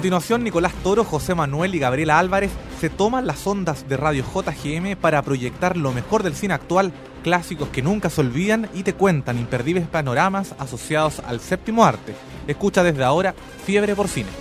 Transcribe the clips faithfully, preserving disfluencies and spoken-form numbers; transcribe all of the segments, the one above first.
continuación, Nicolás Toro, José Manuel y Gabriela Álvarez se toman las ondas de Radio J G M para proyectar lo mejor del cine actual, clásicos que nunca se olvidan y te cuentan imperdibles panoramas asociados al séptimo arte. Escucha desde ahora Fiebre por Cine.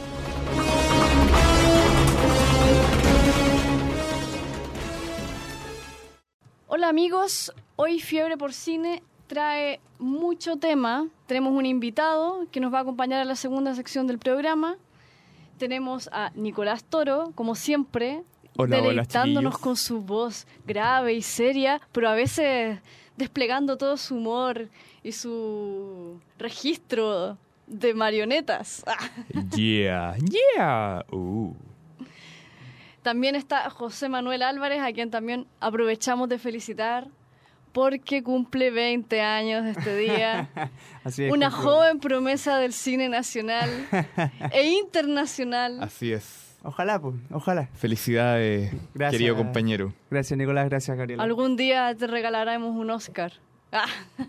Hola amigos, hoy Fiebre por Cine trae mucho tema. Tenemos un invitado que nos va a acompañar a la segunda sección del programa. Tenemos a Nicolás Toro, como siempre, hola, deleitándonos hola, con su voz grave y seria, pero a veces desplegando todo su humor y su registro de marionetas. Yeah, yeah. Uh. También está José Manuel Álvarez, a quien también aprovechamos de felicitar porque cumple veinte años este día. Así es, una cumple. joven promesa del cine nacional e internacional. Así es. Ojalá, pues, ojalá. Felicidades, Gracias. querido compañero. Gracias, Nicolás. Gracias, Gabriela. Algún día te regalaremos un Oscar. Ah.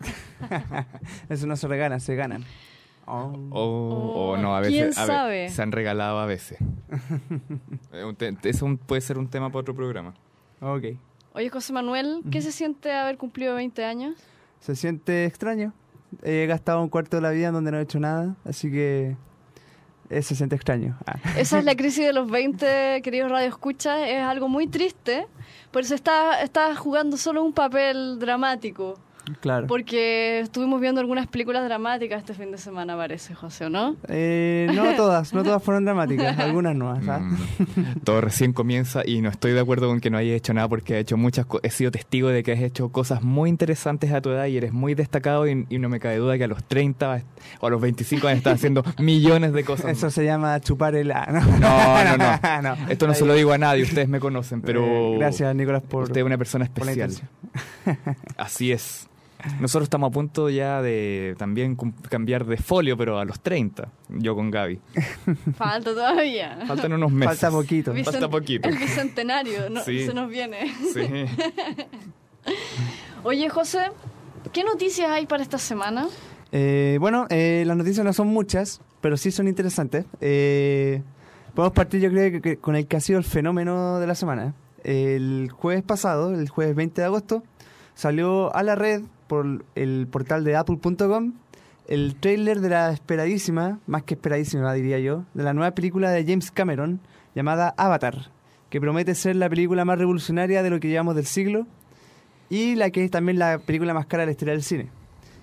Eso no se regala, se ganan. Oh. Oh, oh, no, a ¿quién veces a ve- sabe? se han regalado a veces. Eh, un te- Eso un- puede ser un tema para otro programa. Ok. Oye, José Manuel, ¿qué se siente haber cumplido veinte años? Se siente extraño. He gastado un cuarto de la vida en donde no he hecho nada, así que eh, se siente extraño. Ah. Esa es la crisis de los veinte, queridos Radio Escucha. Es algo muy triste, por eso está, está jugando solo un papel dramático. Claro. Porque estuvimos viendo algunas películas dramáticas este fin de semana, parece, José, ¿o no? Eh, no todas, no todas fueron dramáticas, algunas no. ¿sabes? Mm. Todo recién comienza y no estoy de acuerdo con que no hayas hecho nada porque has hecho muchas co- he sido testigo de que has hecho cosas muy interesantes a tu edad y eres muy destacado y, y no me cabe duda que a los treinta vas- o a los veinticinco vas a estar haciendo millones de cosas. Eso se llama chupar el... ah, no, No, no, no. Esto no se lo digo a nadie, ustedes me conocen, pero Eh, gracias, Nicolás, por... usted es una persona por la especial. intención. Así es. Nosotros estamos a punto ya de también cum- cambiar de folio, pero a los treinta, yo con Gaby. Falta todavía. Faltan unos meses. Falta poquito. Vicen- Falta poquito. El bicentenario, no, Sí. se nos viene. Sí. Oye, José, ¿qué noticias hay para esta semana? Eh, bueno, eh, las noticias no son muchas, pero sí son interesantes. Eh, podemos partir, yo creo, que, que con el que ha sido el fenómeno de la semana. El jueves pasado, el jueves veinte de agosto, salió a la red por el portal de apple punto com el tráiler de la esperadísima, más que esperadísima diría yo, de la nueva película de James Cameron llamada Avatar, que promete ser la película más revolucionaria de lo que llevamos del siglo y la que es también la película más cara de la historia del cine.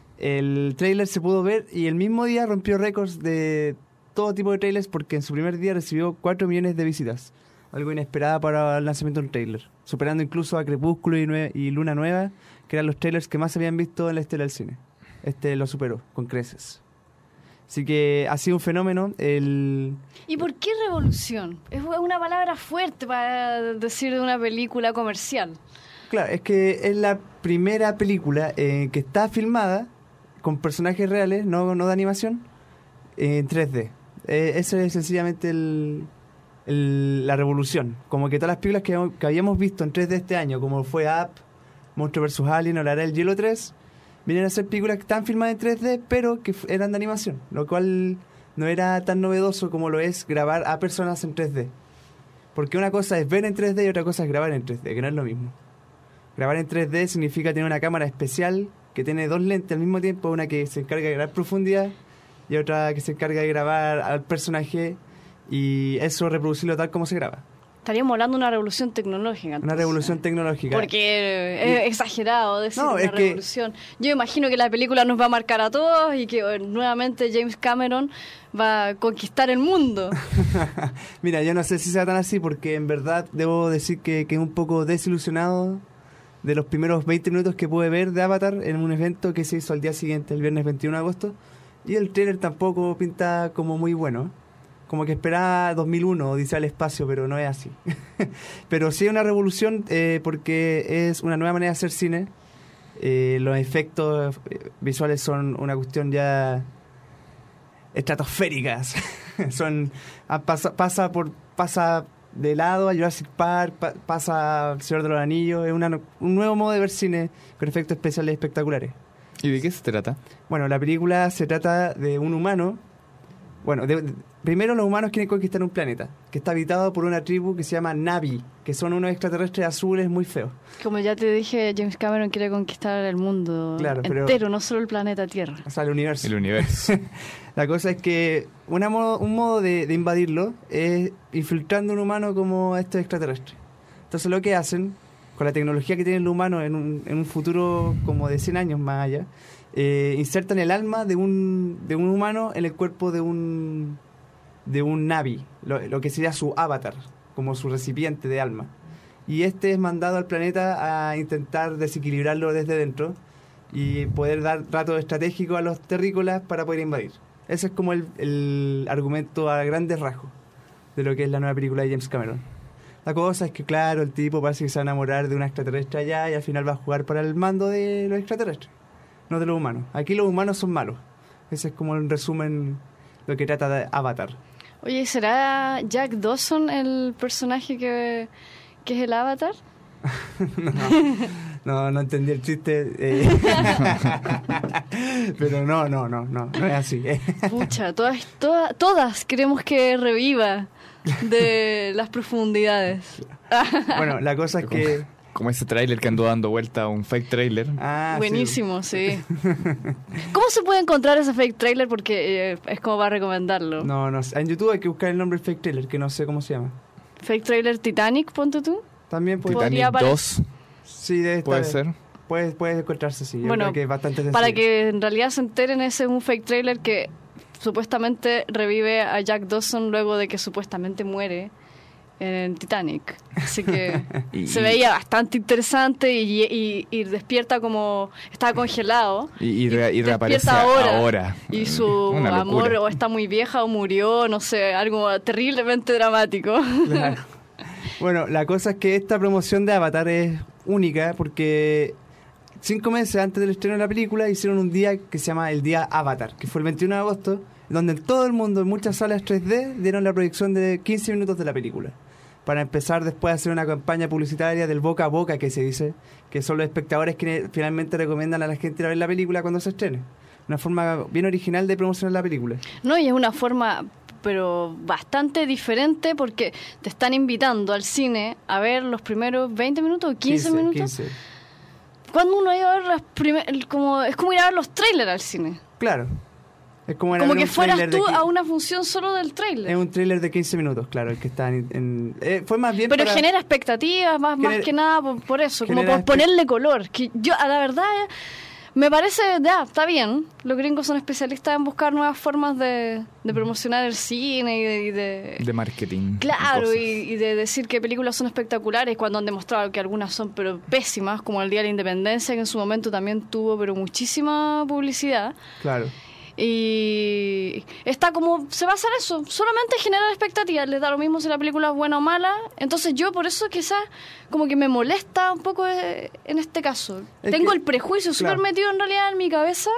El tráiler se pudo ver y el mismo día rompió récords de todo tipo de trailers porque en su primer día recibió cuatro millones de visitas. Algo inesperado para el lanzamiento de un tráiler, superando incluso a Crepúsculo y, Nue- y Luna Nueva, que eran los trailers que más se habían visto en la historia del cine. Este lo superó con creces. Así que ha sido un fenómeno. El... ¿Y por qué revolución? Es una palabra fuerte para decir de una película comercial. Claro, es que es la primera película eh, que está filmada con personajes reales, no, no de animación, en tres D. Eh, ese es sencillamente el... El, la revolución, como que todas las películas que, que habíamos visto en tres D este año, como fue Up, Monstruo versus. Alien o la Era del Hielo tres, vienen a ser películas que están filmadas en tres D, pero que f- eran de animación, lo cual no era tan novedoso como lo es grabar a personas en tres D. Porque una cosa es ver en tres D y otra cosa es grabar en tres D, que no es lo mismo. Grabar en tres D significa tener una cámara especial que tiene dos lentes al mismo tiempo, una que se encarga de grabar profundidad y otra que se encarga de grabar al personaje y eso reproducirlo tal como se graba. Estaríamos hablando de una revolución tecnológica. Una entonces. revolución tecnológica. Porque es exagerado decir No, una es que- revolución. Yo imagino que la película nos va a marcar a todos y que eh, nuevamente James Cameron va a conquistar el mundo. Mira, yo no sé si sea tan así porque en verdad debo decir que quedé un poco desilusionado de los primeros veinte minutos que pude ver de Avatar en un evento que se hizo al día siguiente, el viernes veintiuno de agosto, y el trailer tampoco pinta como muy bueno. Como que esperaba dos mil uno, Odisea al espacio, pero no es así. Pero sí es una revolución eh, porque es una nueva manera de hacer cine. Eh, los efectos eh, visuales son una cuestión ya estratosféricas. son a- pasa, pasa por pasa de lado a Jurassic Park, pa- pasa al Señor de los Anillos. Es una, un nuevo modo de ver cine con efectos especiales espectaculares. ¿Y de qué se trata? Bueno, la película se trata de un humano. Bueno, de- de- primero los humanos quieren conquistar un planeta que está habitado por una tribu que se llama Na'vi, que son unos extraterrestres azules muy feos. Como ya te dije, James Cameron quiere conquistar el mundo Claro, pero- entero, no solo el planeta Tierra. O sea, el universo. El universo. La cosa es que una modo- un modo de, de invadirlo es infiltrando un humano como estos extraterrestres. Entonces lo que hacen, con la tecnología que tiene el humano en un, en un futuro como de cien años más allá, eh, insertan el alma de un, de un humano en el cuerpo de un, de un Na'vi, lo, lo que sería su avatar, como su recipiente de alma. Y este es mandado al planeta a intentar desequilibrarlo desde dentro y poder dar tratos estratégicos a los terrícolas para poder invadir. Ese es como el, el argumento a grandes rasgos de lo que es la nueva película de James Cameron. La cosa es que, claro, el tipo parece que se va a enamorar de una extraterrestre allá y al final va a jugar para el mando de los extraterrestres, no de los humanos. Aquí los humanos son malos. Ese es como en resumen lo que trata de Avatar. Oye, ¿será Jack Dawson el personaje que, que es el Avatar? No, no entendí el chiste. eh. Pero no, no, no, no, no es así. Pucha, todas, todas, todas queremos que reviva de las profundidades. Bueno, la cosa es que... Como ese tráiler que andó dando vuelta, un fake tráiler. Ah, sí. Buenísimo, sí. ¿Cómo se puede encontrar ese fake trailer? Porque eh, es como va a recomendarlo. No, no sé. En YouTube hay que buscar el nombre del fake trailer, que no sé cómo se llama. Fake trailer Titanic, ponte tú. También puede... Podría Titanic apare- dos, Sí, debe estar- puede ser. Puede, puede encontrarse, sí. Yo Bueno, creo que es bastante sencillo. Para que en realidad se enteren, ese es un fake trailer que supuestamente revive a Jack Dawson luego de que supuestamente muere en Titanic. Así que Y- se veía bastante interesante y, y- y despierta como... Estaba congelado. Y, y, re- y reaparece despierta ahora. ahora. Y su Una amor locura. o está muy vieja o murió, no sé, algo terriblemente dramático. Claro. Bueno, la cosa es que esta promoción de Avatar es única porque cinco meses antes del estreno de la película hicieron un día que se llama el Día Avatar, que fue el veintiuno de agosto, donde en todo el mundo, en muchas salas tres D, dieron la proyección de quince minutos de la película. Para empezar después a hacer una campaña publicitaria del boca a boca, que se dice, que son los espectadores quienes finalmente recomiendan a la gente ir a ver la película cuando se estrene. Una forma bien original de promocionar la película. No, y es una forma, pero bastante diferente porque te están invitando al cine a ver los primeros veinte minutos, quince, minutos. quince. Cuando uno iba a ver las primer- el- como es como ir a ver los trailers al cine. Claro. Es como, ir a Como ver que un fueras tráiler de tú qui- a una función solo del Es trailer. un tráiler de quince minutos, claro, el que está en... en- eh, fue más bien Pero para... genera expectativas, más, más Genera- que nada por, por eso, como genera por espe- ponerle color. Que yo, a la verdad, eh, me parece, ya, está bien. Los gringos son especialistas en buscar nuevas formas de, de promocionar el cine y de... y de- De marketing. Claro, cosas. y, y de decir que películas son espectaculares cuando han demostrado que algunas son pero pésimas, como el Día de la Independencia, que en su momento también tuvo pero muchísima publicidad. Claro. Y está como, se basa en eso, solamente generar expectativas, les da lo mismo si la película es buena o mala. Entonces yo por eso quizás como que me molesta un poco eh, en este caso. Es Tengo que- el prejuicio súper claro. metido en realidad en mi cabeza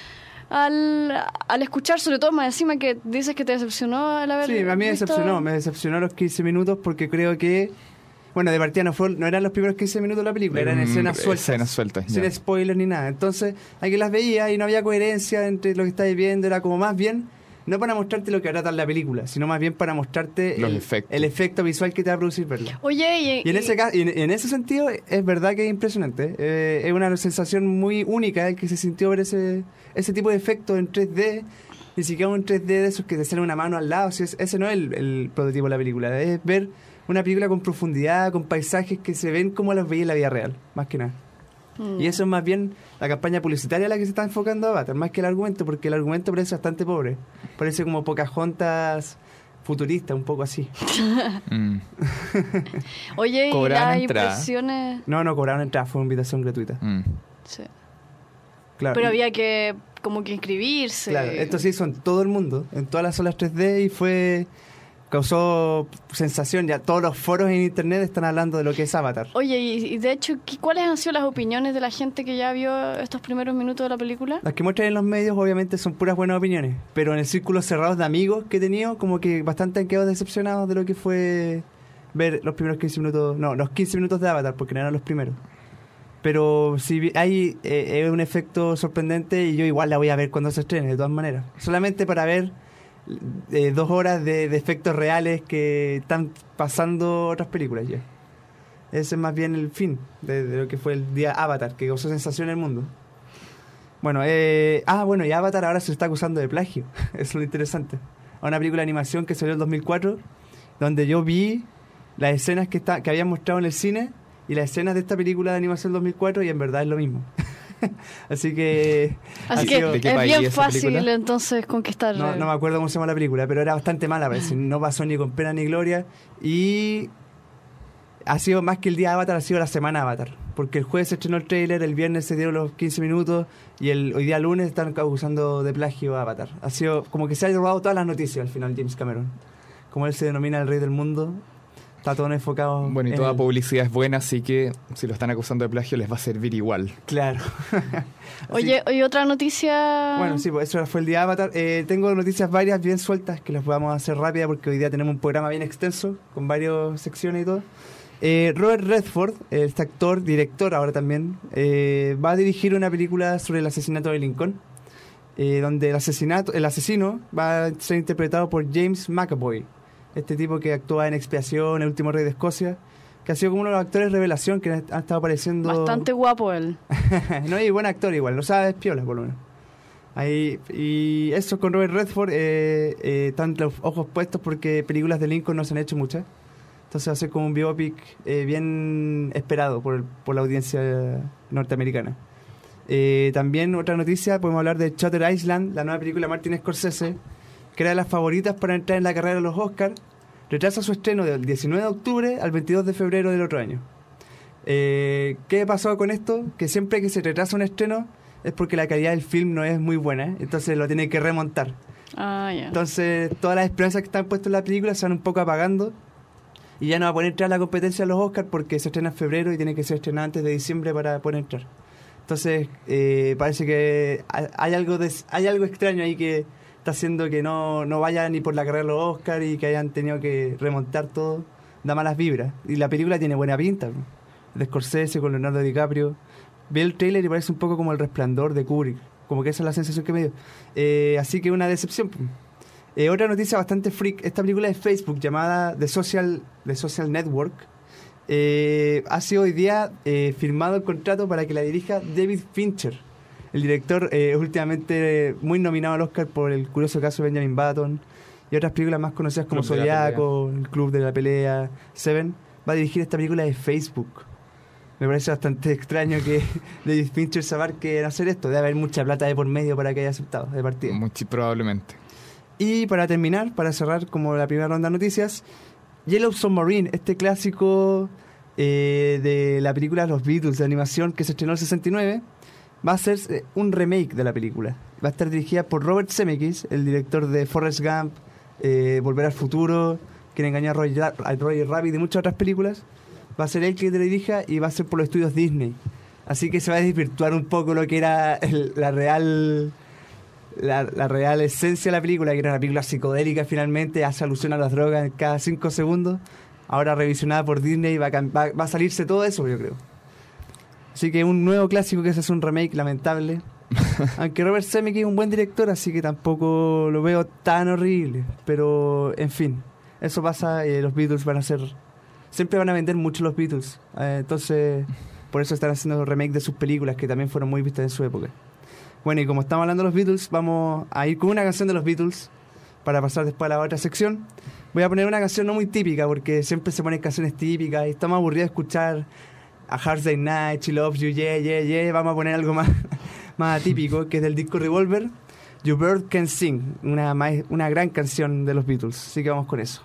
al, al escuchar, sobre todo más encima que dices que te decepcionó el haber Sí, a mí me visto- decepcionó, me decepcionó los quince minutos porque creo que... Bueno, de partida no, fue, no eran los primeros quince minutos de la película, eran Mm, escenas sueltas. escenas sueltas, Sin ya. spoiler ni nada. Entonces, aquí las veía y no había coherencia entre lo que estabas viendo. Era como más bien, no para mostrarte lo que va a tratar la película, sino más bien para mostrarte Los el, efectos. el efecto visual que te va a producir verla. Oye, y, Y en y- ese, ca- y en, en ese sentido, es verdad que es impresionante. Eh, es una sensación muy única el que se sintió ver ese, ese tipo de efectos en tres D. Ni siquiera un tres D de esos que te sale una mano al lado. Si es- ese no es el, el prototipo de la película. Es ver una película con profundidad, con paisajes que se ven como los veía en la vida real, más que nada. Mm. Y eso es más bien la campaña publicitaria a la que se está enfocando Avatar, más que el argumento, porque el argumento parece bastante pobre. Parece como Pocahontas futurista, un poco así. Mm. Oye, y Cobraban las entrada. impresiones... No, no cobraron entrada, fue una invitación gratuita. Mm. Sí. Claro. Pero Y- había que como que inscribirse. Claro, esto se hizo en todo el mundo, en todas las salas tres D y fue... causó sensación, ya todos los foros en internet están hablando de lo que es Avatar. Oye, y, y de hecho, ¿qué- ¿cuáles han sido las opiniones de la gente que ya vio estos primeros minutos de la película? Las que muestran en los medios obviamente son puras buenas opiniones, pero en el círculo cerrado de amigos que he tenido, como que bastante han quedado decepcionados de lo que fue ver los primeros quince minutos, no, los quince minutos de Avatar, porque no eran los primeros. Pero si vi- hay eh, es un efecto sorprendente y yo igual la voy a ver cuando se estrene, de todas maneras. Solamente para ver eh, dos horas de, de efectos reales que están pasando otras películas ya. Ese es más bien el fin de, de lo que fue el día Avatar, que causó sensación en el mundo. Bueno, eh, ah, bueno, y Avatar ahora se está acusando de plagio. Eso es lo interesante. A una película de animación que salió en dos mil cuatro, donde yo vi las escenas que, está, que habían mostrado en el cine y las escenas de esta película de animación dos mil cuatro, y en verdad es lo mismo. Así que... Así que sido, es bien fácil película? entonces conquistar... No, no me acuerdo cómo se llama la película, pero era bastante mala, parece. No pasó ni con pena ni gloria. Y ha sido más que el día Avatar, ha sido la semana Avatar. Porque el jueves se estrenó el tráiler, el viernes se dieron los quince minutos y el hoy día lunes están acusando de plagio a Avatar. Ha sido como que se ha robado todas las noticias al final James Cameron. Como él se denomina el rey del mundo, está todo enfocado. Bueno, y toda el... publicidad es buena, así que si lo están acusando de plagio les va a servir igual. Claro. Oye, ¿y otra noticia? Bueno, sí, pues eso fue el día Avatar. Eh, tengo noticias varias bien sueltas que las vamos a hacer rápida porque hoy día tenemos un programa bien extenso con varias secciones y todo. Eh, Robert Redford, este actor, director ahora también, eh, va a dirigir una película sobre el asesinato de Lincoln, eh, donde el asesinato, el asesino va a ser interpretado por James McAvoy, este tipo que actúa en Expiación, El último rey de Escocia, que ha sido como uno de los actores revelación que han, han estado apareciendo. Bastante guapo él. No, y buen actor igual, lo sabe, es piola por lo menos. Ahí, y eso con Robert Redford, eh, eh, están los ojos puestos porque películas de Lincoln no se han hecho muchas. Entonces va a ser como un biopic eh, bien esperado por, por la audiencia norteamericana. Eh, también otra noticia, podemos hablar de Shutter Island, la nueva película de Martin Scorsese, que era de las favoritas para entrar en la carrera de los Oscars. Retrasa su estreno del diecinueve de octubre al veintidós de febrero del otro año. Eh, ¿Qué pasó con esto? Que siempre que se retrasa un estreno es porque la calidad del film no es muy buena, entonces lo tiene que remontar. Ah, yeah. Entonces todas las esperanzas que están puestas en la película se van un poco apagando. Y ya no va a poder entrar a la competencia de los Oscars porque se estrena en febrero y tiene que ser estrenada antes de diciembre para poder entrar. Entonces, eh, parece que hay algo de, hay algo extraño ahí que está haciendo que no, no vaya ni por la carrera de los Oscars y que hayan tenido que remontar todo. Da malas vibras. Y la película tiene buena pinta, ¿no? De Scorsese con Leonardo DiCaprio. Vi el trailer y parece un poco como El Resplandor de Kubrick. Como que esa es la sensación que me dio. Eh, así que una decepción. Eh, otra noticia bastante freak, esta película de Facebook llamada The Social, The Social Network, eh, ha sido hoy día eh, firmado el contrato para que la dirija David Fincher. El director es eh, últimamente muy nominado al Oscar por El curioso caso de Benjamin Button y otras películas más conocidas como Club Zodiaco, El Club de la Pelea, Seven. Va a dirigir esta película de Facebook. Me parece bastante extraño que David Fincher se abarque en hacer esto. Debe haber mucha plata de por medio para que haya aceptado de partida. Muy probablemente. Y para terminar, para cerrar como la primera ronda de noticias, Yellow Submarine, este clásico eh, de la película Los Beatles de animación que se estrenó en el sesenta y nueve, va a ser eh, un remake de la película. Va a estar dirigida por Robert Zemeckis, el director de Forrest Gump, eh, Volver al Futuro, Quien engañó a Roger, a Roger Rabbit y muchas otras películas. Va a ser él quien te la dirija y va a ser por los estudios Disney. Así que se va a desvirtuar un poco lo que era el, la real... La, la real esencia de la película, que era una película psicodélica finalmente, hace alusión a las drogas cada cinco segundos, ahora revisionada por Disney, va a, va, va a salirse todo eso, yo creo. Así que un nuevo clásico que se hace un remake lamentable. Aunque Robert Zemeckis es un buen director, así que tampoco lo veo tan horrible. Pero, en fin, eso pasa y los Beatles van a ser... Siempre van a vender mucho los Beatles. Eh, entonces, por eso están haciendo remake de sus películas, que también fueron muy vistas en su época. Bueno, y como estamos hablando de los Beatles, vamos a ir con una canción de los Beatles para pasar después a la otra sección. Voy a poner una canción no muy típica, porque siempre se ponen canciones típicas y estamos aburridos de escuchar A Hard Day's Night, She Loves You, Yeah, Yeah, Yeah. Vamos a poner algo más, más atípico, que es del disco Revolver, You Bird Can Sing, una, una gran canción de los Beatles. Así que vamos con eso.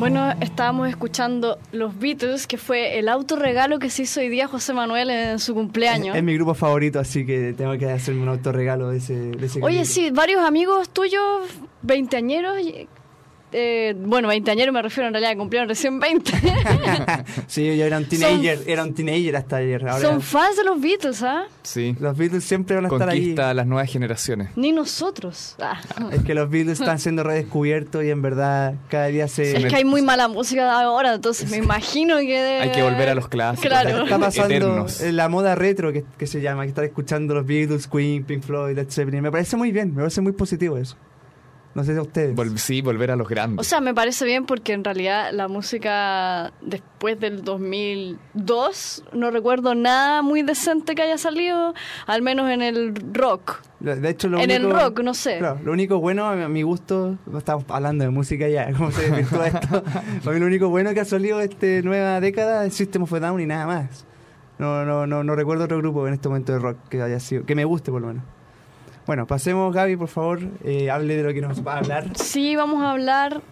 Bueno, estábamos escuchando Los Beatles, que fue el autorregalo que se hizo hoy día José Manuel en su cumpleaños. Es, es mi grupo favorito, así que tengo que hacerme un autorregalo de ese, de ese Oye, calibre. sí, varios amigos tuyos, veinteañeros, eh, bueno, veinteañeros me refiero en realidad, cumplieron recién veinte. Sí, yo era un teenager, Son, era un teenager hasta ayer. Ahora son fans de los Beatles, ¿ah? ¿eh? Sí. Los Beatles siempre van a estar ahí. Conquista a las nuevas generaciones. Ni nosotros. Ah. Es que los Beatles están siendo redescubiertos y en verdad cada día se... Es que hay muy mala música ahora, entonces me imagino que debe... Hay que volver a los clásicos. Claro. Está pasando Eternos. la moda retro que, que se llama, que está escuchando los Beatles, Queen, Pink Floyd, Led Zeppelin. Me parece muy bien, me parece muy positivo eso. No sé si a ustedes. Vol- sí, volver a los grandes. O sea, me parece bien porque en realidad la música después del dos mil dos no recuerdo nada muy decente que haya salido, al menos en el rock. De hecho, lo en único, el rock, no sé. Claro, lo único bueno, a mi gusto, estamos hablando de música ya, cómo se desvirtúa esto. Para mí lo único bueno que ha salido esta nueva década es System of a Down y nada más. No, no, no, no recuerdo otro grupo en este momento de rock que haya sido, que me guste por lo menos. Bueno, pasemos, Gaby, por favor, eh, hable de lo que nos va a hablar. Sí, vamos a hablar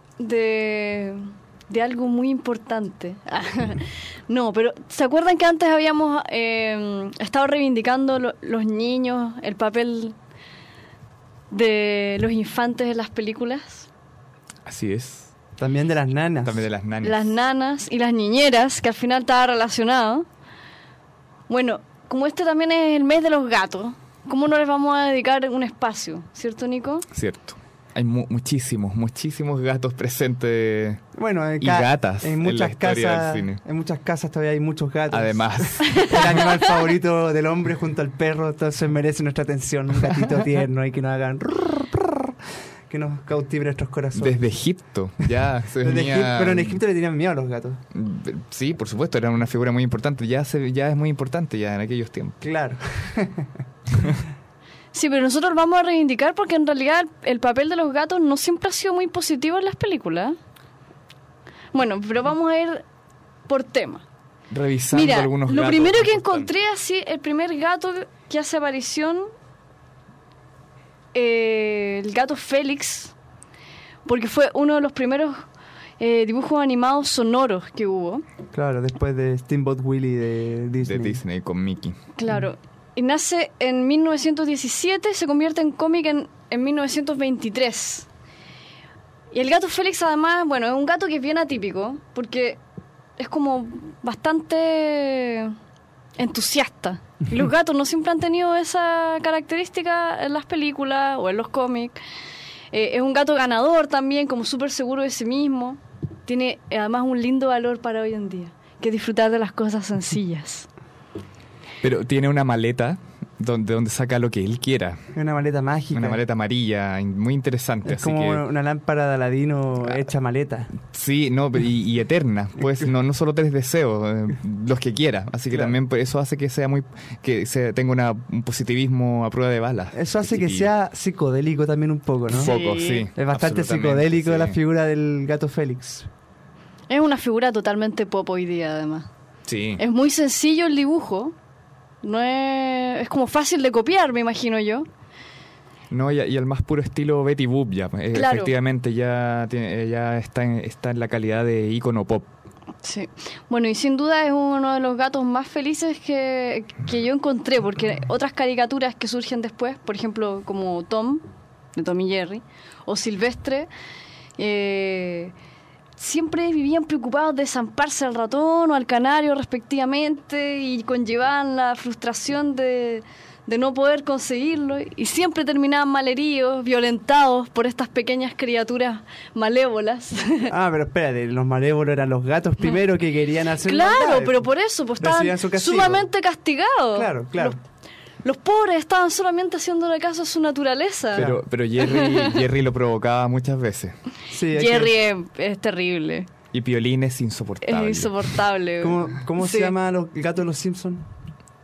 de, de algo muy importante. No, pero ¿se acuerdan que antes habíamos eh, estado reivindicando lo, los niños, el papel de los infantes en las películas? Así es. También de las nanas. También de las nanas. Las nanas y las niñeras, que al final estaba relacionado. Bueno, como este también es el mes de los gatos, ¿cómo no les vamos a dedicar un espacio? ¿Cierto, Nico? Cierto. Hay mu- muchísimos, muchísimos gatos presentes. Bueno, en Y ca- gatas en en la muchas historia casas, del cine. en muchas casas todavía hay muchos gatos. Además, El animal favorito del hombre junto al perro, entonces merece nuestra atención, un gatito tierno y que nos hagan que nos cautive nuestros corazones. desde Egipto ya se Desde venía... Egip- pero en Egipto le tenían miedo a los gatos. Sí, por supuesto, era una figura muy importante. Ya, se, ya es muy importante ya en aquellos tiempos. Claro. Sí, pero nosotros vamos a reivindicar porque en realidad el, el papel de los gatos no siempre ha sido muy positivo en las películas. Bueno, pero vamos a ir por tema. Revisando Mira, algunos lo gatos primero que importantes. encontré así, el primer gato que hace aparición, eh, el gato Félix, porque fue uno de los primeros eh, dibujos animados sonoros que hubo. Claro, después de Steamboat Willie de Disney. De Disney con Mickey. Claro. Y nace en mil novecientos diecisiete, se convierte en cómic en, en mil novecientos veintitrés. Y el gato Félix, además, bueno, es un gato que es bien atípico, porque es como bastante entusiasta. Y los gatos no siempre han tenido esa característica en las películas o en los cómics. Eh, es un gato ganador también, como súper seguro de sí mismo. Tiene además un lindo valor para hoy en día, que es disfrutar de las cosas sencillas. Pero tiene una maleta donde, donde saca lo que él quiera. Es una maleta mágica. Una maleta amarilla, in- muy interesante. Es así como que, una lámpara de Aladino hecha maleta. sí, no, y, y eterna. Pues no, no solo tres deseos, eh, los que quiera. Así que Claro. también pues, eso hace que sea muy, que se tenga una, un positivismo a prueba de balas. Eso hace que Y- sea psicodélico también un poco, ¿no? Un poco, Sí. sí. Es bastante absolutamente, psicodélico sí. la figura del gato Félix. Es una figura totalmente pop hoy día, además. Sí. Es muy sencillo el dibujo. No es, es como fácil de copiar, me imagino yo. No, y, y al más puro estilo Betty Boop ya. eh, Claro. Efectivamente ya, tiene- eh, ya está, en, está en la calidad de ícono pop. Sí. Bueno, y sin duda es uno de los gatos más felices que, que yo encontré, porque otras caricaturas que surgen después, por ejemplo, como Tom, de Tom y Jerry, o Silvestre, eh, siempre vivían preocupados de zamparse al ratón o al canario respectivamente y conllevaban la frustración de, de no poder conseguirlo y siempre terminaban malheridos, violentados por estas pequeñas criaturas malévolas. Ah, pero espérate, los malévolos eran los gatos primero que querían hacer Claro, maldades, pero pues. por eso, pues estaban Recibían su castigo. sumamente castigados. Claro, claro. Los, los pobres estaban solamente haciéndole caso a su naturaleza. Pero, pero Jerry, Jerry lo provocaba muchas veces. Sí, es Jerry que- es, es terrible, Y Piolín es es insoportable. insoportable. ¿Cómo, cómo Sí. se llama los, el gato de los Simpsons?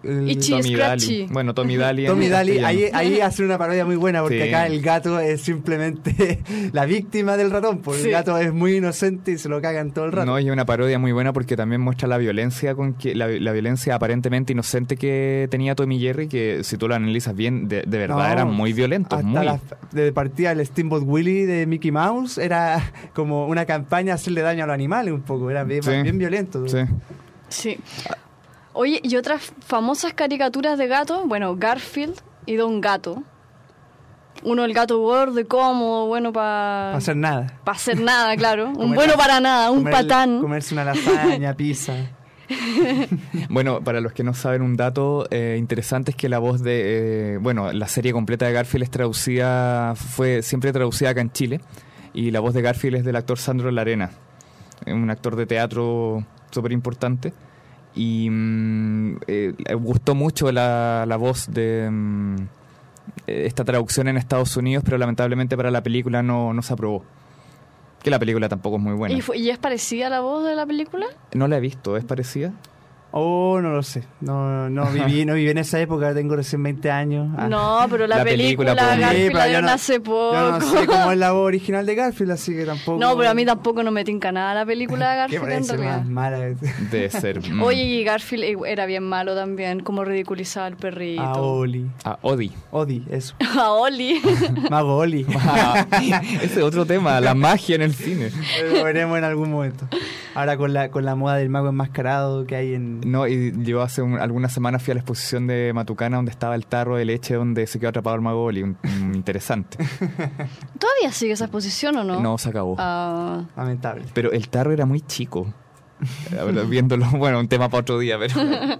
el- Itchy Tommy Scratchy. Daly. Bueno, Tommy Daly. en Tommy Daly, castellano. ahí, ahí hace una parodia muy buena porque Sí. acá el gato es simplemente la víctima del ratón, porque Sí. el gato es muy inocente y se lo cagan todo el rato. No, y es una parodia muy buena porque también muestra la violencia con que la, la violencia aparentemente inocente que tenía Tommy Jerry, que si tú lo analizas bien, de, de verdad No, eran muy violentos, Hasta muy. la, de partida el Steamboat Willie de Mickey Mouse era como una campaña a hacerle daño a los animales un poco, era bien, Sí. bien violento. Sí. Sí. Oye, y otras famosas caricaturas de gato, bueno, Garfield y Don Gato. Uno, el gato gordo y cómodo, bueno para... No hacer nada. Para hacer nada, claro. Un Comer- bueno para nada, un Comer- patán. Comerse una lasaña, pizza. Bueno, para los que no saben, un dato eh, interesante es que la voz de, eh, bueno, la serie completa de Garfield es traducida, fue siempre traducida acá en Chile, y la voz de Garfield es del actor Sandro Larena, un actor de teatro súper importante, y mm, eh, gustó mucho la, la voz de mm, esta traducción en Estados Unidos, pero lamentablemente para la película no, no se aprobó. Que la película tampoco es muy buena. ¿Y, fue- ¿Y es parecida a la voz de la película? No la he visto, ¿es parecida? Oh, no lo sé. No, no viví, no viví en esa época, tengo recién veinte años. Ah. No, pero la, La película, película, pues. Garfield Sí, pero la yo vieron no- hace poco. Yo no sé cómo es la voz original de Garfield, así que tampoco... No, pero a mí tampoco no me tinca nada la película de ¿Qué Garfield en parece realidad. más mala? Debe ser. mm, Oye, y Garfield eh, era bien malo también, como ridiculizaba al perrito. A Oli. a Odi. Odi, eso. A Oli. Mago Oli. Ah, ese es otro tema, la magia en el cine. Lo veremos en algún momento. Ahora con la, con la moda del mago enmascarado que hay en... No, y yo hace un- algunas semanas fui a la exposición de Matucana donde estaba el tarro de leche donde se quedó atrapado el mago Oli. Un- un interesante. ¿Todavía sigue esa exposición o no? No, se acabó. Ah, Lamentable. Pero el tarro era muy chico. Ahora, viéndolo, bueno, un tema para otro día, pero...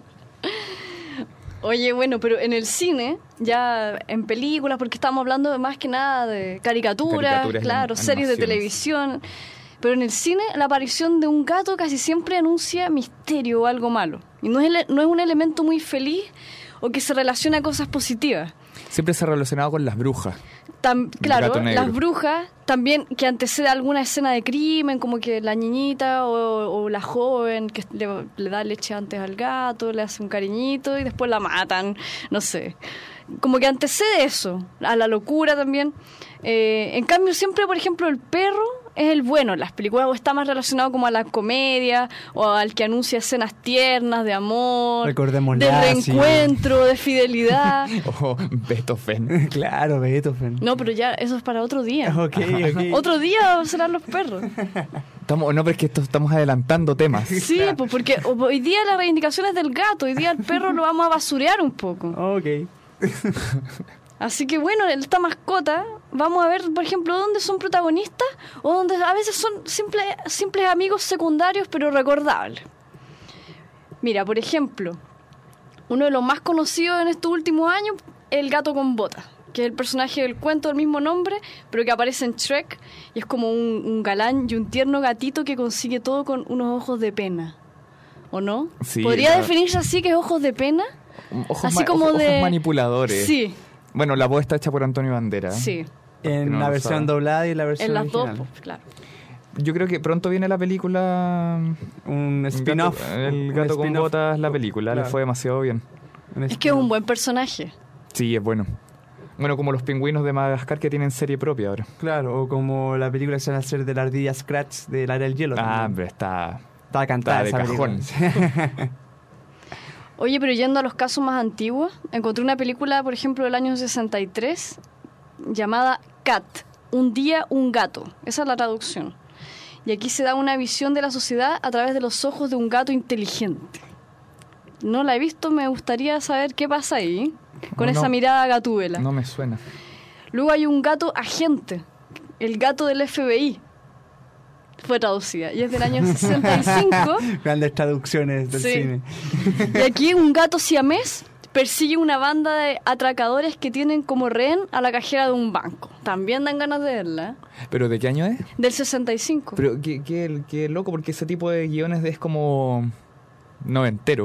oye, bueno, pero en el cine, ya en películas, porque estamos hablando de más que nada de caricaturas, Caricaturas, claro, anim- series de animaciones. televisión. Pero en el cine, la aparición de un gato casi siempre anuncia misterio o algo malo. Y no es, ele- no es un elemento muy feliz o que se relaciona a cosas positivas. Siempre se ha relacionado con las brujas. Tam- claro, gato negro. las brujas también que antecede alguna escena de crimen, como que la niñita o, o la joven que le, le da leche antes al gato, le hace un cariñito y después la matan, no sé. Como que antecede eso, a la locura también. Eh, en cambio, siempre, por ejemplo, el perro es el bueno en las películas, o está más relacionado como a la comedia, o al que anuncia escenas tiernas de amor, Recordemos de Lassie. reencuentro, de fidelidad. Oh, Beethoven. Claro, Beethoven. No, pero ya eso es para otro día. Ok, ok. Otro día serán los perros. Estamos, no, pero es que esto, estamos adelantando temas. Sí, pues porque hoy día la reivindicación es del gato, hoy día el perro lo vamos a basurear un poco. Ok. Así que bueno, esta mascota, vamos a ver, por ejemplo, dónde son protagonistas o donde a veces son simple, simples amigos secundarios, pero recordables. Mira, por ejemplo, uno de los más conocidos en estos últimos años, el gato con botas, que es el personaje del cuento del mismo nombre, pero que aparece en Shrek y es como un, un galán y un tierno gatito que consigue todo con unos ojos de pena. ¿O no? Sí, ¿Podría no. definirse así que es ojos de pena? Ojos, Así ma- como ojos- de... ojos manipuladores. Sí, Bueno, la voz está hecha por Antonio Banderas. sí. En No la lo versión sabe. doblada y la versión En las dos, original. pues, claro. Yo creo que pronto viene la película... Un El spin-off. gato- El un gato con spin-off. botas, la película. Claro. Le fue demasiado bien. Un Es que es un spin-off. buen personaje. Sí, es bueno. Bueno, como los pingüinos de Madagascar que tienen serie propia ahora. Claro, o como la película que se van a hacer de la ardilla Scratch del área del hielo. Ah, también. pero está... Estaba cantada está de esa cajón. película. Oye, pero yendo a los casos más antiguos, encontré una película, por ejemplo, del año sesenta y tres, llamada Cat, Un día, un gato. Esa es la traducción. Y aquí se da una visión de la sociedad a través de los ojos de un gato inteligente. No la he visto, me gustaría saber qué pasa ahí, con No, esa no. mirada gatúbela. No me suena. Luego hay un gato agente, el gato del F B I. Fue traducida y es del año sesenta y cinco. Grandes traducciones del Sí. cine. Y aquí un gato siamés persigue una banda de atracadores que tienen como rehén a la cajera de un banco. También dan ganas de verla. ¿eh? ¿Pero de qué año es? Del sesenta y cinco. Pero qué, qué, qué loco, porque ese tipo de guiones es como noventero.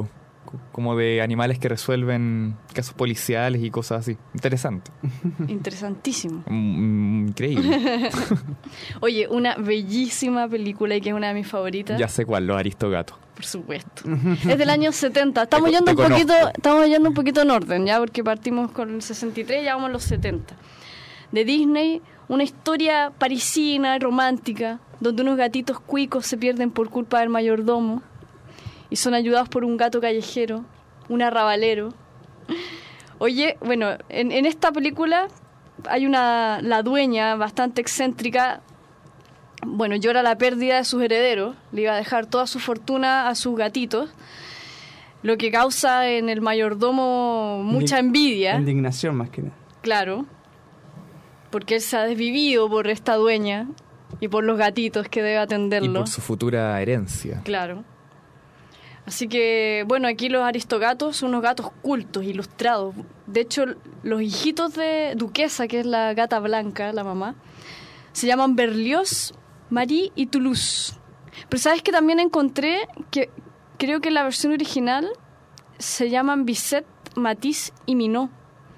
como de animales que resuelven casos policiales y cosas así. Interesante. Interesantísimo. Mm, increíble. Oye, una bellísima película y que es una de mis favoritas. Ya sé cuál, Los Aristogatos. Por supuesto. Es del año setenta. Estamos Te- yendo te un poquito, conozco. estamos yendo un poquito en orden, ya, porque partimos con el sesenta y tres y ya vamos a los setenta. De Disney, una historia parisina y romántica, donde unos gatitos cuicos se pierden por culpa del mayordomo y son ayudados por un gato callejero, un arrabalero. Oye, bueno, en, en esta película hay una la dueña bastante excéntrica. Bueno, llora la pérdida de sus herederos, le iba a dejar toda su fortuna a sus gatitos, lo que causa en el mayordomo mucha envidia, Indignación más que nada. claro, porque él se ha desvivido por esta dueña y por los gatitos que debe Y atenderlo. por su futura herencia. Claro. Así que, bueno, aquí los aristogatos son unos gatos cultos, ilustrados. De hecho, los hijitos de Duquesa, que es la gata blanca, la mamá, se llaman Berlioz, Marie y Toulouse. Pero ¿sabes que también encontré que creo que en la versión original se llaman Bisset, Matisse y Minot?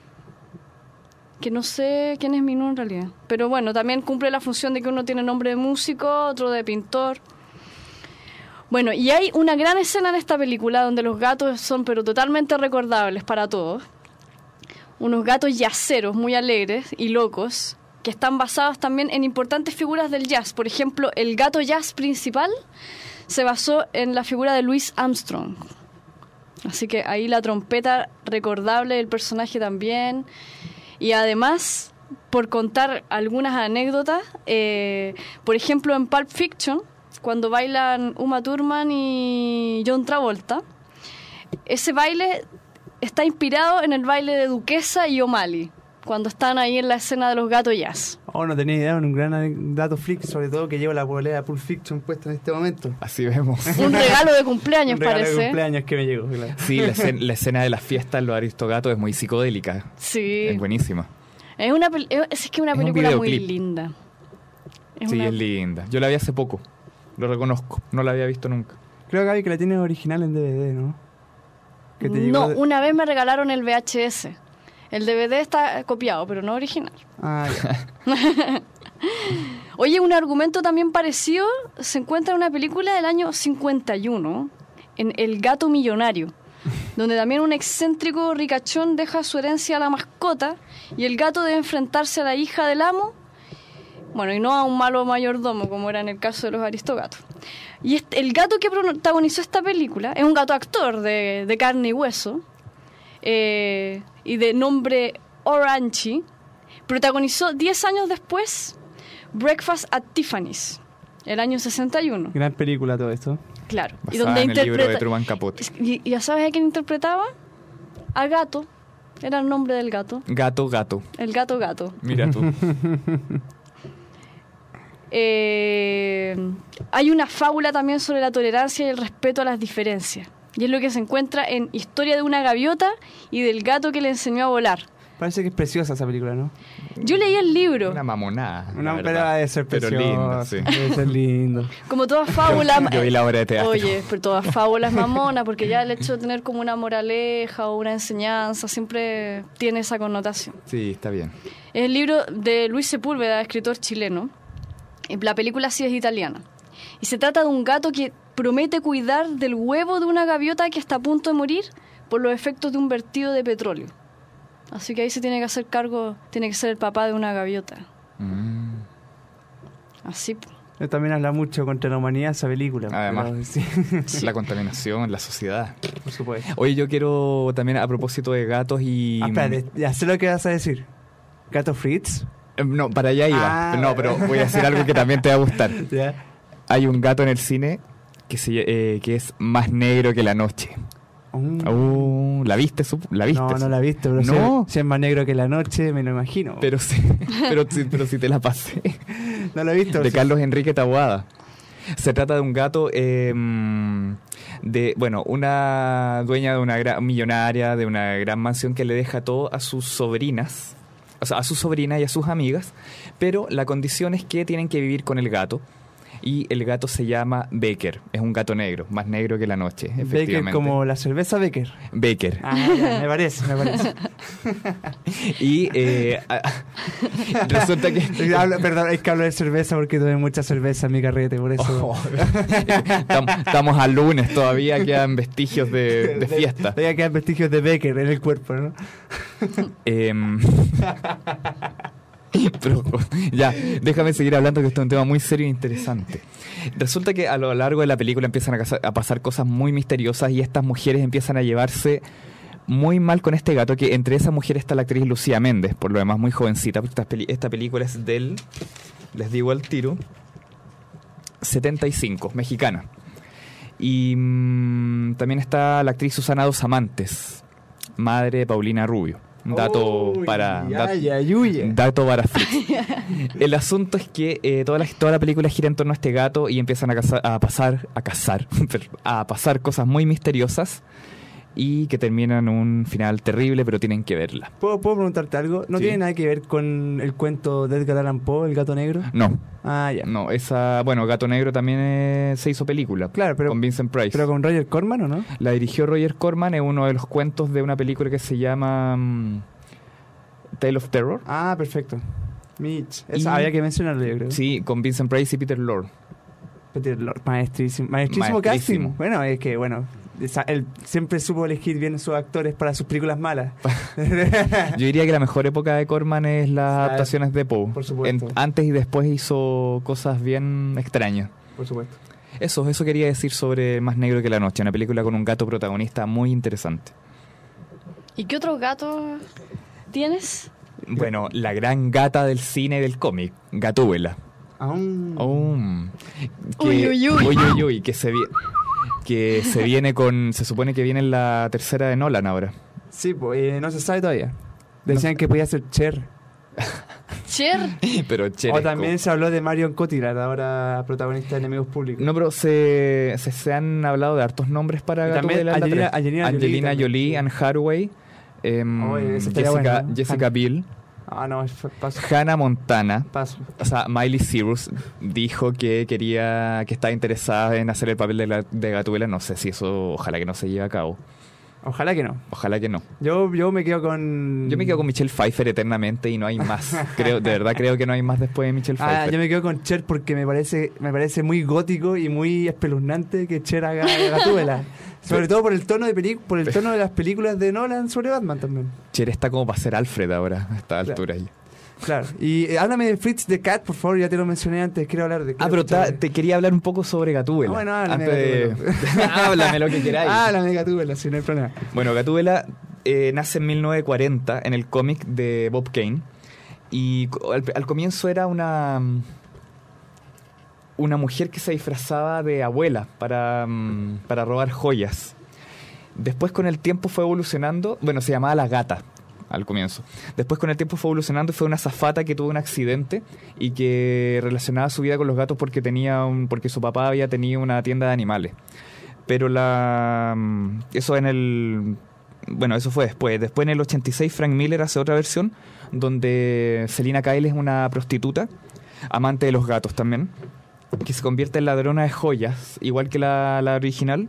Que no sé quién es Minot en realidad. Pero bueno, también cumple la función de que uno tiene nombre de músico, otro de pintor. Bueno, y hay una gran escena en esta película donde los gatos son pero totalmente recordables para todos. Unos gatos yaceros muy alegres y locos, que están basados también en importantes figuras del jazz. Por ejemplo, el gato jazz principal se basó en la figura de Louis Armstrong. Así que ahí la trompeta recordable del personaje también. Y además, por contar algunas anécdotas, eh, por ejemplo, en Pulp Fiction, cuando bailan Uma Thurman y John Travolta, ese baile está inspirado en el baile de Duquesa y O'Malley, cuando están ahí en la escena de los gatos jazz. Oh, no tenía idea, un gran dato freak, sobre todo que llevo la polera de Pulp Fiction puesta en este momento. Así vemos. Un regalo de cumpleaños, Un regalo parece. de cumpleaños que me llegó, claro. Sí, la escena, la escena de las fiestas, Los Aristogatos, es muy psicodélica. Sí. Es buenísima. Es una pel- es, es que una Es un película muy videoclip. linda. Es Sí, una- es linda. Yo la vi hace poco. Lo reconozco. No la había visto nunca. Creo, Gaby, que la tienes original en D V D, ¿no? Que te No, llegó de- una vez me regalaron el V H S. El D V D está copiado, pero no original. Ah, ya. Oye, un argumento también parecido se encuentra en una película del año cincuenta y uno, en El gato millonario, donde también un excéntrico ricachón deja su herencia a la mascota y el gato debe enfrentarse a la hija del amo, bueno, y no a un malo mayordomo, como era en el caso de los aristogatos. Y este- el gato que protagonizó esta película es un gato actor de, de carne y hueso, eh, y de nombre Oranchi. Protagonizó diez años después Breakfast at Tiffany's, el año sesenta y uno. Gran película todo esto. Claro. Y Basada donde en el libro de interpreta. Truman Capote. ¿Y, y ya sabes a quién interpretaba? Al gato. Era el nombre del gato. Gato, gato. El gato gato. Mira tú. Eh, hay una fábula también sobre la tolerancia y el respeto a las diferencias. Y es lo que se encuentra en Historia de una gaviota y del gato que le enseñó a volar. Parece que es preciosa esa película, ¿no? Yo leí el libro. Una mamonada. Una la pero verdad. debe ser Pero preciosa. lindo, sí. Debe ser lindo. Como toda fábula. Yo vi la obra de teatro. Oye, pero toda fábula es mamona, porque ya el hecho de tener como una moraleja o una enseñanza siempre tiene esa connotación. Sí, está bien. Es el libro de Luis Sepúlveda, escritor chileno. Y la película sí es italiana. Y se trata de un gato que promete cuidar del huevo de una gaviota que está a punto de morir por los efectos de un vertido de petróleo. Así que ahí se tiene que hacer cargo, tiene que ser el papá de una gaviota. Mm. Así. Él también habla mucho contra la humanidad esa película. Además. pero sí, La contaminación, la sociedad. por supuesto. Oye, yo quiero también, a propósito de gatos y... Ah, espérate, ya sé lo que vas a decir. ¿Gato Fritz? Eh, No, para allá iba. Ah. No, pero voy a decir algo que también te va a gustar. Ya. Hay un gato en el cine que, se, eh, que es más negro que la noche. Mm. Uh, ¿La viste? sup- ¿La viste? No, no la he visto, pero No. si, si es más negro que la noche, me lo imagino. Pero sí, pero, sí- pero sí te la pasé. no lo he visto. De sí. Carlos Enrique Taboada. Se trata de un gato, eh, de, bueno, una dueña de una gran, millonaria, de una gran mansión que le deja todo a sus sobrinas, o sea, a su sobrina y a sus amigas, pero la condición es que tienen que vivir con el gato. Y el gato se llama Becker, es un gato negro, más negro que la noche, efectivamente. Becker como la cerveza Becker. Becker. Ah, ya, me parece, me parece. Y eh, resulta que... Hablo, perdón, es que hablo de cerveza porque tomé mucha cerveza en mi carrete, por eso... Oh, estamos, estamos al lunes, todavía quedan vestigios de, de fiesta. Todavía quedan vestigios de Becker en el cuerpo, ¿no? Eh, pero ya, déjame seguir hablando, que esto es un tema muy serio e interesante. Resulta que a lo largo de la película empiezan a, casa, a pasar cosas muy misteriosas y estas mujeres empiezan a llevarse muy mal con este gato, que entre esas mujeres está la actriz Lucía Méndez, por lo demás muy jovencita, porque esta, peli, esta película es del, les digo al tiro, setenta y cinco, mexicana. Y mmm, también está la actriz Susana Dos Amantes, madre de Paulina Rubio. Un dato Uy, para ya, dat, ya, ya. dato para Fritz. El asunto es que eh, toda, la, toda la película gira en torno a este gato y empiezan a, cazar, a pasar a cazar a pasar cosas muy misteriosas y que terminan un final terrible, pero tienen que verla. ¿Puedo, ¿puedo preguntarte algo? ¿No Sí. tiene nada que ver con el cuento de Edgar Allan Poe, El gato negro? No, Ah, ya. no, esa, bueno, Gato Negro también eh, se hizo película. Claro, pero- con Vincent Price. ¿Pero con Roger Corman o no? La dirigió Roger Corman, es uno de los cuentos de una película que se llama um, Tale of Terror. Ah, perfecto. Mitch. Y- Eso había que mencionarlo, yo creo. Sí, con Vincent Price y Peter Lorre. Peter Lorre, maestrísimo. Maestrísimo, Maestrísimo. casting. Bueno, es que, bueno, esa- él siempre supo elegir bien sus actores para sus películas malas. Yo diría que la mejor época de Corman es las Ah, adaptaciones de Poe. por supuesto. En- antes y después hizo cosas bien extrañas. Por supuesto. Eso, eso quería decir sobre Más negro que la noche, una película con un gato protagonista muy interesante. ¿Y qué otros gatos tienes? Bueno, la gran gata del cine y del cómic, Gatúbela. Aún... Oh, que, Uy, uy, uy. uy, uy, uy, que se, vi- que se viene con... Se supone que viene la tercera de Nolan ahora. Sí, pues eh, no se sabe todavía. Decían que podía ser Cher. Cher. Pero chévere. O también se habló de Marion Cotillard, ahora protagonista de Enemigos Públicos. No, pero se, se, se han hablado de hartos nombres para Y también Gatúbela en la Angelina- tres. Angelina Jolie Angelina también. Jolie, Anne Hathaway, em, Oye, esa estaría Jessica, buena, ¿no? Jessica Han- Biel, Ah, no, es- paso. Hannah Montana. Paso. O sea, Miley Cyrus dijo que quería, que estaba interesada en hacer el papel de, la, de Gatúbela. No sé si eso, ojalá que no se lleve a cabo. Ojalá que no. Ojalá que no. Yo, yo me quedo con... Yo me quedo con Michelle Pfeiffer eternamente y no hay más. Creo, de verdad creo que no hay más después de Michelle Ah, Pfeiffer. yo me quedo con Cher porque me parece me parece muy gótico y muy espeluznante que Cher haga Gatúbela. Sobre todo por el tono de peli- por el tono de las películas de Nolan sobre Batman también. Cher está como para ser Alfred ahora, a esta Claro. altura. Ya. Claro. Y eh, háblame de Fritz the Cat, por favor, ya te lo mencioné antes, quiero hablar de Ah, pero ta- escuchar- te quería hablar un poco sobre Gatúbela. Ah, bueno, háblame Antes de de- Gatúbela. Háblame lo que queráis. Háblame de Gatúbela, si no hay problema. Bueno, Gatúbela eh, nace en mil novecientos cuarenta en el cómic de Bob Kane. Y co- al, al comienzo era una mm, una mujer que se disfrazaba de abuela para, mm, para robar joyas. Después con el tiempo fue evolucionando, bueno, se llamaba La Gata al comienzo. Después con el tiempo fue evolucionando y fue una azafata que tuvo un accidente y que relacionaba su vida con los gatos porque tenía un, porque su papá había tenido una tienda de animales. Pero la mm, eso en el bueno, eso fue después. Después en el ochenta y seis Frank Miller hace otra versión donde Selina Kyle es una prostituta, amante de los gatos también, que se convierte en ladrona de joyas, igual que la, la original,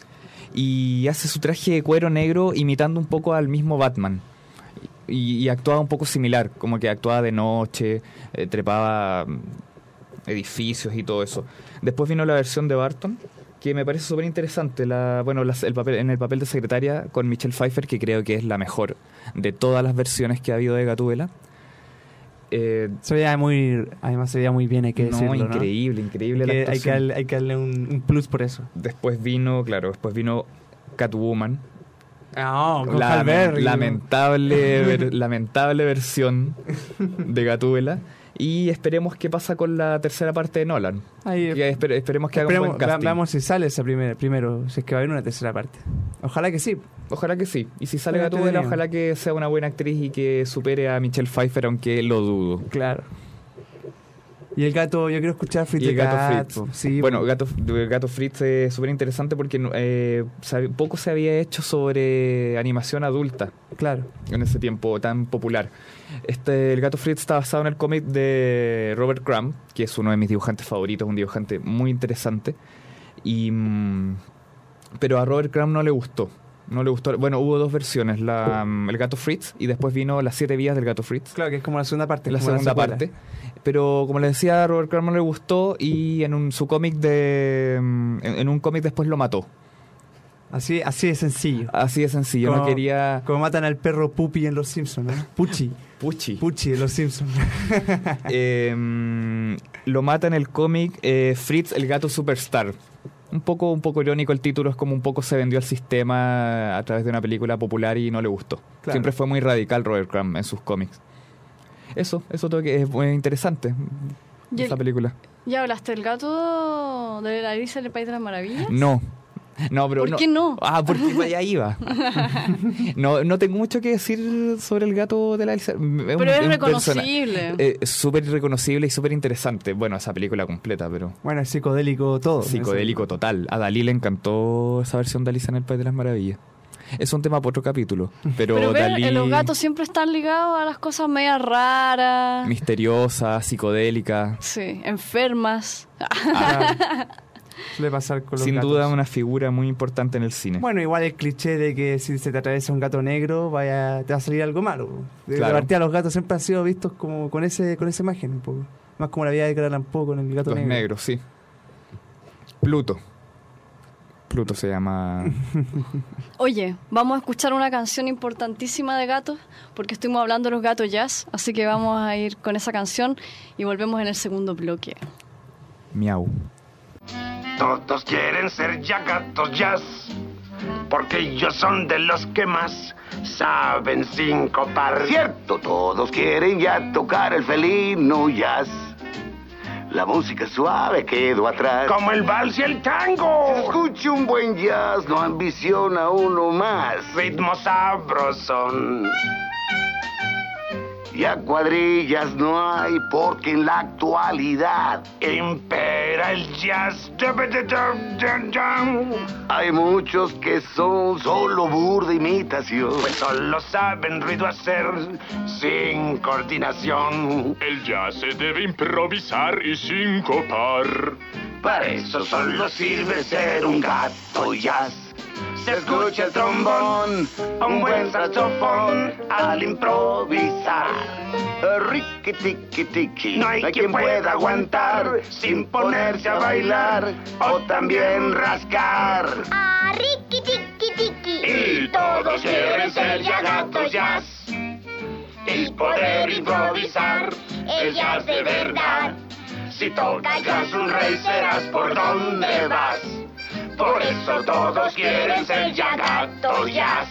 y hace su traje de cuero negro imitando un poco al mismo Batman. Y, y actuaba un poco similar, como que actuaba de noche, eh, trepaba mm, edificios y todo eso. Después vino la versión de Barton, que me parece súper interesante. La, bueno, las- el papel, en el papel de secretaria con Michelle Pfeiffer, que creo que es la mejor de todas las versiones que ha habido de Gatúbela. Eh, Se veía muy, además se veía muy bien, hay que no, decirlo, ¿no? increíble, increíble la Que hay, que actuación. darle, hay que darle un, un plus por eso. Después vino, claro, después vino Catwoman. No, con La Halle Berry, ¿no? lamentable, ver- lamentable versión de Gatúbela. Y esperemos qué pasa con la tercera parte de Nolan. Ahí, Que esper- esperemos que haga un esperemos, buen ve- casting. veamos si sale esa primera, primero, si es que va a haber una tercera parte. Ojalá que sí. Ojalá que sí. Y si sale Pero Gatúbela, entretenido. ojalá que sea una buena actriz y que supere a Michelle Pfeiffer, aunque lo dudo. Claro. Y el gato, yo quiero escuchar Fritz Y el the gato Cat, Fritz. po. Sí, Bueno, po. Gato, Gato Fritz es súper interesante porque eh, sabe- poco se había hecho sobre animación adulta Claro. En ese tiempo tan popular. Este, el Gato Fritz está basado en el cómic de Robert Crumb, que es uno de mis dibujantes favoritos, un dibujante muy interesante. Y, mm, pero a Robert Crumb no le gustó. No le gustó. Bueno, hubo dos versiones, la, el Gato Fritz y después vino Las siete vidas del Gato Fritz. Claro, que es como la segunda parte. La como segunda la parte. Pero como les decía, a Robert Crumb no le gustó y en un, su cómic de... En, en un cómic después lo mató. Así, así de sencillo. Así de sencillo. Como, no quería... Como matan al perro Puppy en Los Simpsons, ¿no? Pucci. Pucci. Pucci en Los Simpsons. eh, lo mata en el cómic eh, Fritz, el gato superstar. Un poco, un poco irónico el título, es como un poco se vendió al sistema a través de una película popular y no le gustó. Claro. Siempre fue muy radical Robert Crumb en sus cómics. Eso, eso todo que es muy interesante, ¿Y esa el- película. ¿Ya hablaste del gato de la Alicia en el País de las Maravillas? No. No, pero ¿Por no. qué no? Ah, porque allá iba. no, no tengo mucho que decir sobre el gato de la Alicia. Pero es reconocible. Eh, súper reconocible y súper interesante. Bueno, esa película completa, pero Bueno, es psicodélico todo. psicodélico total. A Dalí le encantó esa versión de Alicia en el País de las Maravillas. Es un tema para otro capítulo. Pero, Pero ven, Dalí, eh, los gatos siempre están ligados a las cosas medias raras. misteriosa, psicodélica. Sí, enfermas. Ah, Suele pasar con los sin gatos. duda una figura muy importante en el cine. Bueno, igual el cliché de que si se te atraviesa un gato negro, vaya, te va a salir algo malo. De Claro. partida, los gatos siempre han sido vistos como con ese con esa imagen un poco. Más como la vida de Edgar Allan Poe con el gato Los negro. negros, sí. Pluto. Pluto se llama... Oye, vamos a escuchar una canción importantísima de gatos, porque estuvimos hablando de los gatos jazz, así que vamos a ir con esa canción y volvemos en el segundo bloque. Miau. Todos quieren ser ya gatos jazz, porque ellos son de los que más saben sincopar. Cierto, todos quieren ya tocar el felino jazz. La música suave quedó atrás. Como el vals y el tango. Escuche un buen jazz, no ambiciona uno más. Ritmo sabrosón. Ya cuadrillas no hay porque en la actualidad Impera el jazz. hay muchos que son solo burda imitación. Pues solo saben ruido hacer sin coordinación. El jazz se debe improvisar y sincopar. Para eso solo sirve ser un gato jazz. Se escucha el trombón, un buen saxofón al improvisar. Riqui tiqui tiqui. No hay quien pueda aguantar sin ponerse a bailar o también rascar. Ah, riqui, tiqui, tiqui. Y todos quieren ser ya gatos jazz y poder improvisar el jazz de verdad. Si tocas jazz un rey serás por donde vas. Por eso todos quieren ser ya gatos jazz.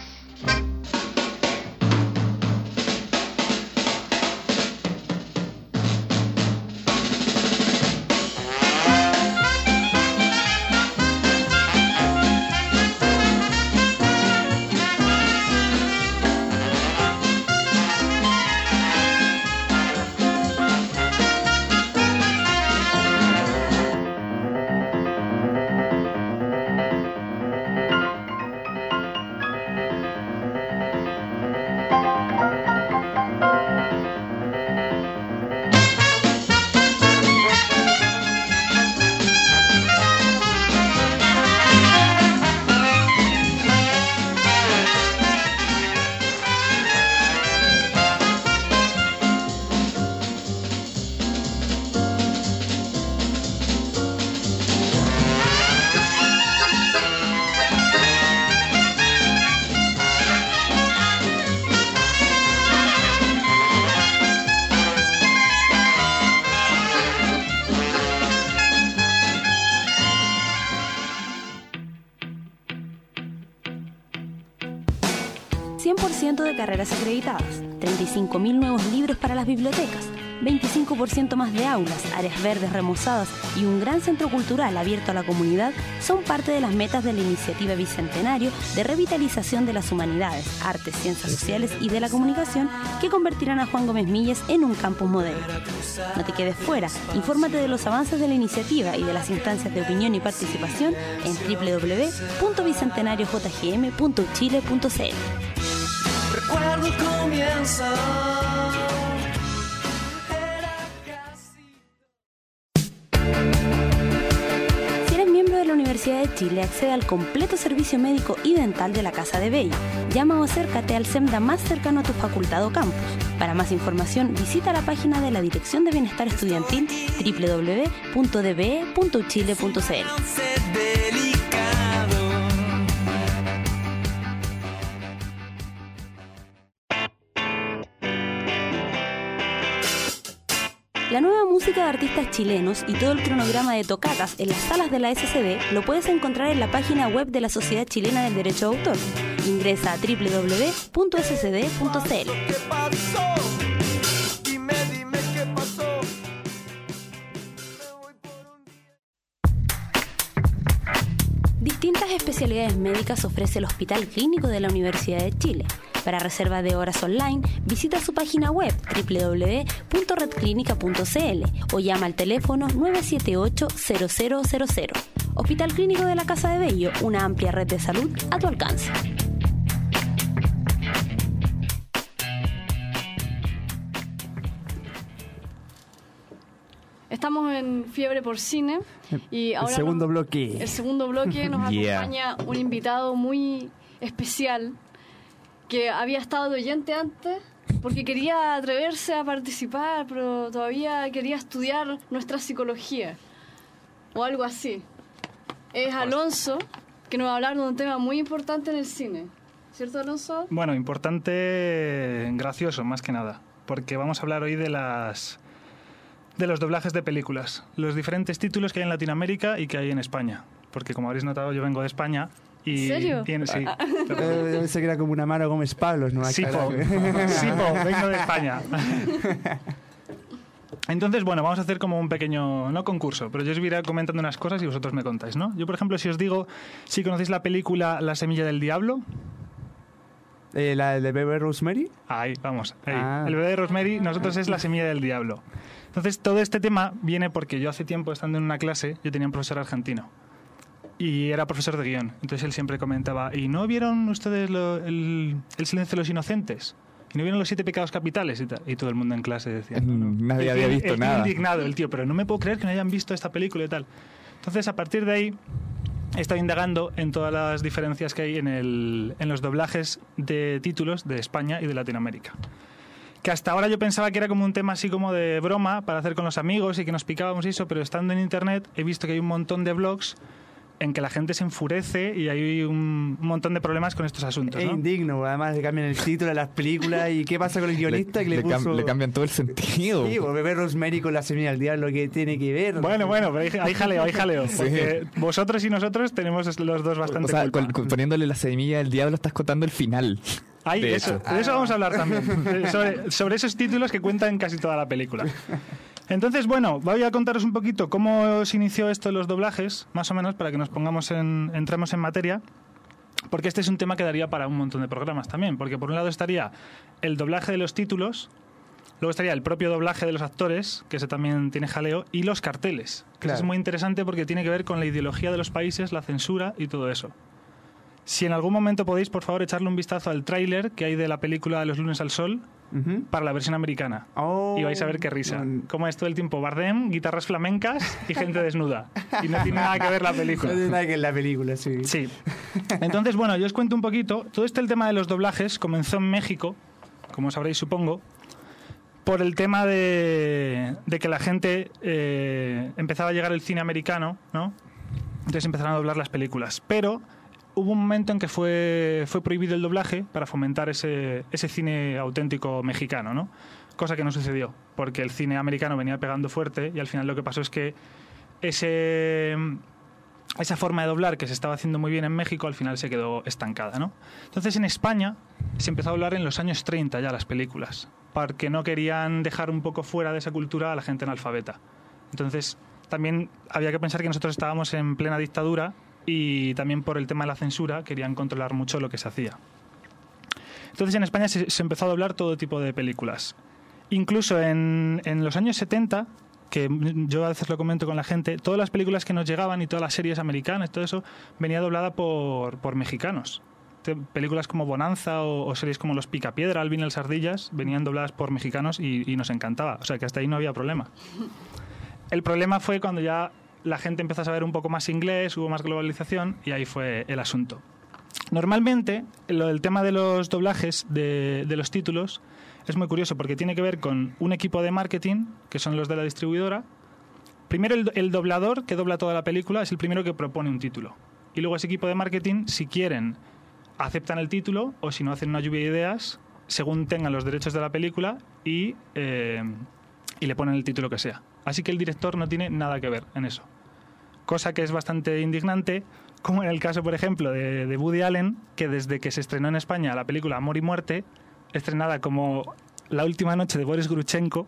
cien por ciento de carreras acreditadas, treinta y cinco mil nuevos libros para las bibliotecas, veinticinco por ciento más de aulas, áreas verdes remozadas y un gran centro cultural abierto a la comunidad son parte de las metas de la iniciativa Bicentenario de revitalización de las humanidades, artes, ciencias sociales y de la comunicación que convertirán a Juan Gómez Milles en un campus modelo. No te quedes fuera, infórmate de los avances de la iniciativa y de las instancias de opinión y participación en doble u doble u doble u punto bicentenario j g m punto chile punto c l. Recuerdo el comienzo. La Universidad de Chile accede al completo servicio médico y dental de la Casa de Bello. Llama o acércate al SEMDA más cercano a tu facultad o campus. Para más información, visita la página de la Dirección de Bienestar Estudiantil doble u doble u doble u punto d b e punto chile punto c l. La nueva música de artistas chilenos y todo el cronograma de tocatas en las salas de la S C D lo puedes encontrar en la página web de la Sociedad Chilena del Derecho de Autor. Ingresa a doble u doble u doble u punto s c d punto c l. Distintas especialidades médicas ofrece el Hospital Clínico de la Universidad de Chile. Para reserva de horas online, visita su página web doble u doble u doble u punto red clínica punto c l o llama al teléfono nueve siete ocho cero cero cero cero. Hospital Clínico de la Casa de Bello, una amplia red de salud a tu alcance. Estamos en Fiebre por Cine y ahora el segundo nos, bloque. El segundo bloque nos Yeah. acompaña un invitado muy especial que había estado de oyente antes porque quería atreverse a participar, pero todavía quería estudiar nuestra psicología o algo así. Es Alonso, que nos va a hablar de un tema muy importante en el cine. ¿Cierto, Alonso? Bueno, importante, gracioso, más que nada, porque vamos a hablar hoy de las de los doblajes de películas, los diferentes títulos que hay en Latinoamérica y que hay en España, porque como habréis notado yo vengo de España. Y ¿En serio? Tiene, sí. Eh, Yo pensé que era como una mano Gómez Pablos, ¿no? Sí, po, sí, po, vengo de España. Entonces, bueno, vamos a hacer como un pequeño, no concurso, pero yo os iré comentando unas cosas y vosotros me contáis, ¿no? Yo, por ejemplo, si os digo, si conocéis la película La Semilla del Diablo. Eh, ¿La de Bebé Rosemary? Ahí, vamos. Ahí. Ah. El bebé de Rosemary, nosotros es La Semilla del Diablo. Entonces, todo este tema viene porque yo hace tiempo, estando en una clase, yo tenía un profesor argentino. Y era profesor de guión. Entonces él siempre comentaba, ¿y no vieron ustedes lo, el, el silencio de los inocentes? ¿Y no vieron los siete pecados capitales? Y, ta, y todo el mundo en clase decía... No, no. Nadie el había tío, visto el tío nada. indignado, el tío, pero no me puedo creer que no hayan visto esta película y tal. Entonces, a partir de ahí, he estado indagando en todas las diferencias que hay en, el, en los doblajes de títulos de España y de Latinoamérica. Que hasta ahora yo pensaba que era como un tema así como de broma para hacer con los amigos y que nos picábamos y eso, pero estando en internet he visto que hay un montón de blogs en que la gente se enfurece y hay un montón de problemas con estos asuntos, Es ¿no? indigno, además le cambian el título de las películas y qué pasa con el guionista le, que le, le, puso... cam- le cambian todo el sentido. Sí, pues Bebé Rosemary con La Semilla del Diablo, que tiene que ver. Bueno, bueno, pero hay, hay jaleo, hay jaleo. Sí. Porque vosotros y nosotros tenemos los dos bastante O sea, culpa. con- con- poniéndole la semilla del diablo estás contando el final. Ahí, de eso, hecho. de eso vamos a hablar también. sobre, sobre esos títulos que cuentan casi toda la película. Entonces, bueno, voy a contaros un poquito cómo se inició esto de los doblajes, más o menos, para que nos pongamos en, entremos en materia. Porque este es un tema que daría para un montón de programas también. Porque por un lado estaría el doblaje de los títulos, luego estaría el propio doblaje de los actores, que ese también tiene jaleo, y los carteles. Que Claro. eso es muy interesante porque tiene que ver con la ideología de los países, la censura y todo eso. Si en algún momento podéis, por favor, echarle un vistazo al tráiler que hay de la película Los lunes al sol Uh-huh. para la versión americana. Oh. Y vais a ver qué risa. Mm. Como es todo el tiempo Bardem, guitarras flamencas y gente desnuda. Y no tiene nada que ver la No película. tiene nada que ver la película, sí. Sí. Entonces, bueno, yo os cuento un poquito. Todo este el tema de los doblajes comenzó en México, como sabréis, supongo, por el tema de, de que la gente eh, empezaba a llegar el cine americano, ¿no? Entonces empezaron a doblar las películas. Pero hubo un momento en que fue, fue prohibido el doblaje para fomentar ese, ese cine auténtico mexicano, ¿no? Cosa que no sucedió, porque el cine americano venía pegando fuerte y al final lo que pasó es que ese, esa forma de doblar que se estaba haciendo muy bien en México al final se quedó estancada, ¿no? Entonces en España se empezó a doblar en los años treinta ya las películas, porque no querían dejar un poco fuera de esa cultura a la gente analfabeta. Entonces también había que pensar que nosotros estábamos en plena dictadura y también por el tema de la censura querían controlar mucho lo que se hacía. Entonces en España se, se empezó a doblar todo tipo de películas. Incluso en, en los años setenta, que yo a veces lo comento con la gente, todas las películas que nos llegaban y todas las series americanas, todo eso, venía doblada por, por mexicanos. te- películas como Bonanza o, o series como Los Picapiedra, Alvin y las Ardillas, venían dobladas por mexicanos y, y nos encantaba. O sea que hasta ahí no había problema. El problema fue cuando ya la gente empezó a saber un poco más inglés, hubo más globalización y ahí fue el asunto. Normalmente, lo del tema de los doblajes de, de los títulos es muy curioso porque tiene que ver con un equipo de marketing, que son los de la distribuidora. Primero, el, el doblador que dobla toda la película es el primero que propone un título. Y luego ese equipo de marketing, si quieren, aceptan el título o si no, hacen una lluvia de ideas según tengan los derechos de la película y, eh, y le ponen el título que sea. Así que el director no tiene nada que ver en eso. Cosa que es bastante indignante, como en el caso, por ejemplo, de, de Woody Allen, que desde que se estrenó en España la película Amor y Muerte, estrenada como La última noche de Boris Gruchenko,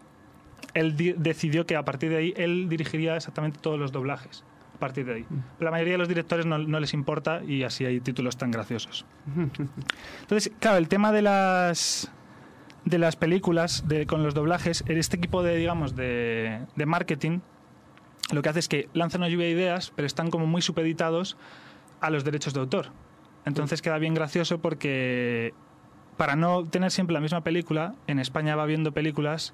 él di- decidió que a partir de ahí él dirigiría exactamente todos los doblajes. A partir de ahí. Pero la mayoría de los directores no, no les importa y así hay títulos tan graciosos. Entonces, claro, el tema de las de las películas de, con los doblajes, este equipo de, digamos, de, de marketing lo que hace es que lanzan una lluvia de ideas, pero están como muy supeditados a los derechos de autor. Entonces queda bien gracioso porque para no tener siempre la misma película, en España va viendo películas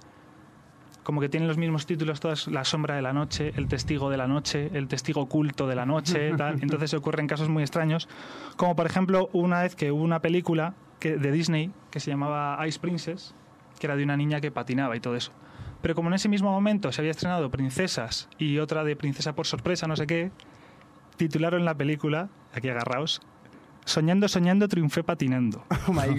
como que tienen los mismos títulos todas: La sombra de la noche, El testigo de la noche, El testigo oculto de la noche, tal. Entonces ocurren casos muy extraños, como por ejemplo una vez que hubo una película que, de Disney que se llamaba Ice Princess, que era de una niña que patinaba y todo eso. Pero como en ese mismo momento se había estrenado Princesas y otra de Princesa por sorpresa, no sé qué, titularon la película, aquí agarraos, Soñando, soñando, triunfé patinando. Oh my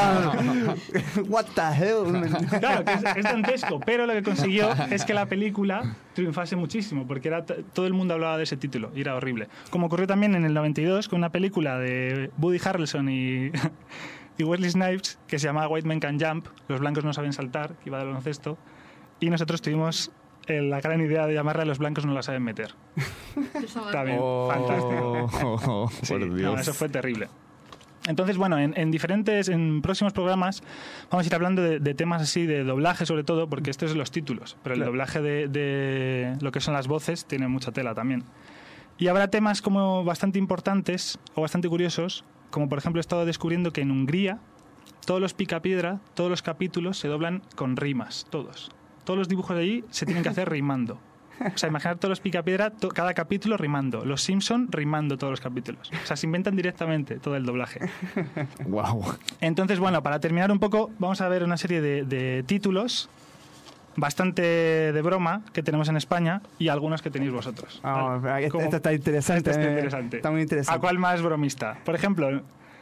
God. What the hell? Claro, que es, es dantesco, pero lo que consiguió es que la película triunfase muchísimo, porque era t- todo el mundo hablaba de ese título y era horrible. Como ocurrió también en el noventa y dos con una película de Woody Harrelson y, y Wesley Snipes que se llamaba White Men Can Jump, Los blancos no saben saltar, que iba de baloncesto, y nosotros tuvimos eh, la gran idea de llamarla Los blancos no la saben meter. También, Oh, fantástico. oh, Sí, por no, Dios. eso fue terrible. Entonces, bueno, en, en diferentes, en próximos programas vamos a ir hablando de, de temas así, de doblaje sobre todo, porque esto es de los títulos, pero el Claro. doblaje de, de lo que son las voces tiene mucha tela también. Y habrá temas como bastante importantes o bastante curiosos, como por ejemplo he estado descubriendo que en Hungría todos los Picapiedra, todos los capítulos se doblan con rimas, todos. Todos los dibujos de allí se tienen que hacer rimando. O sea, imaginar todos los Picapiedra, to- cada capítulo rimando. Los Simpson rimando todos los capítulos. O sea, se inventan directamente todo el doblaje. Wow. Entonces, bueno, para terminar un poco, vamos a ver una serie de, de títulos bastante de broma que tenemos en España y algunos que tenéis vosotros. Ah, ¿Vale? esto, Como- esto está interesante. Esto está eh. interesante. Está muy interesante. ¿A cuál más bromista? Por ejemplo,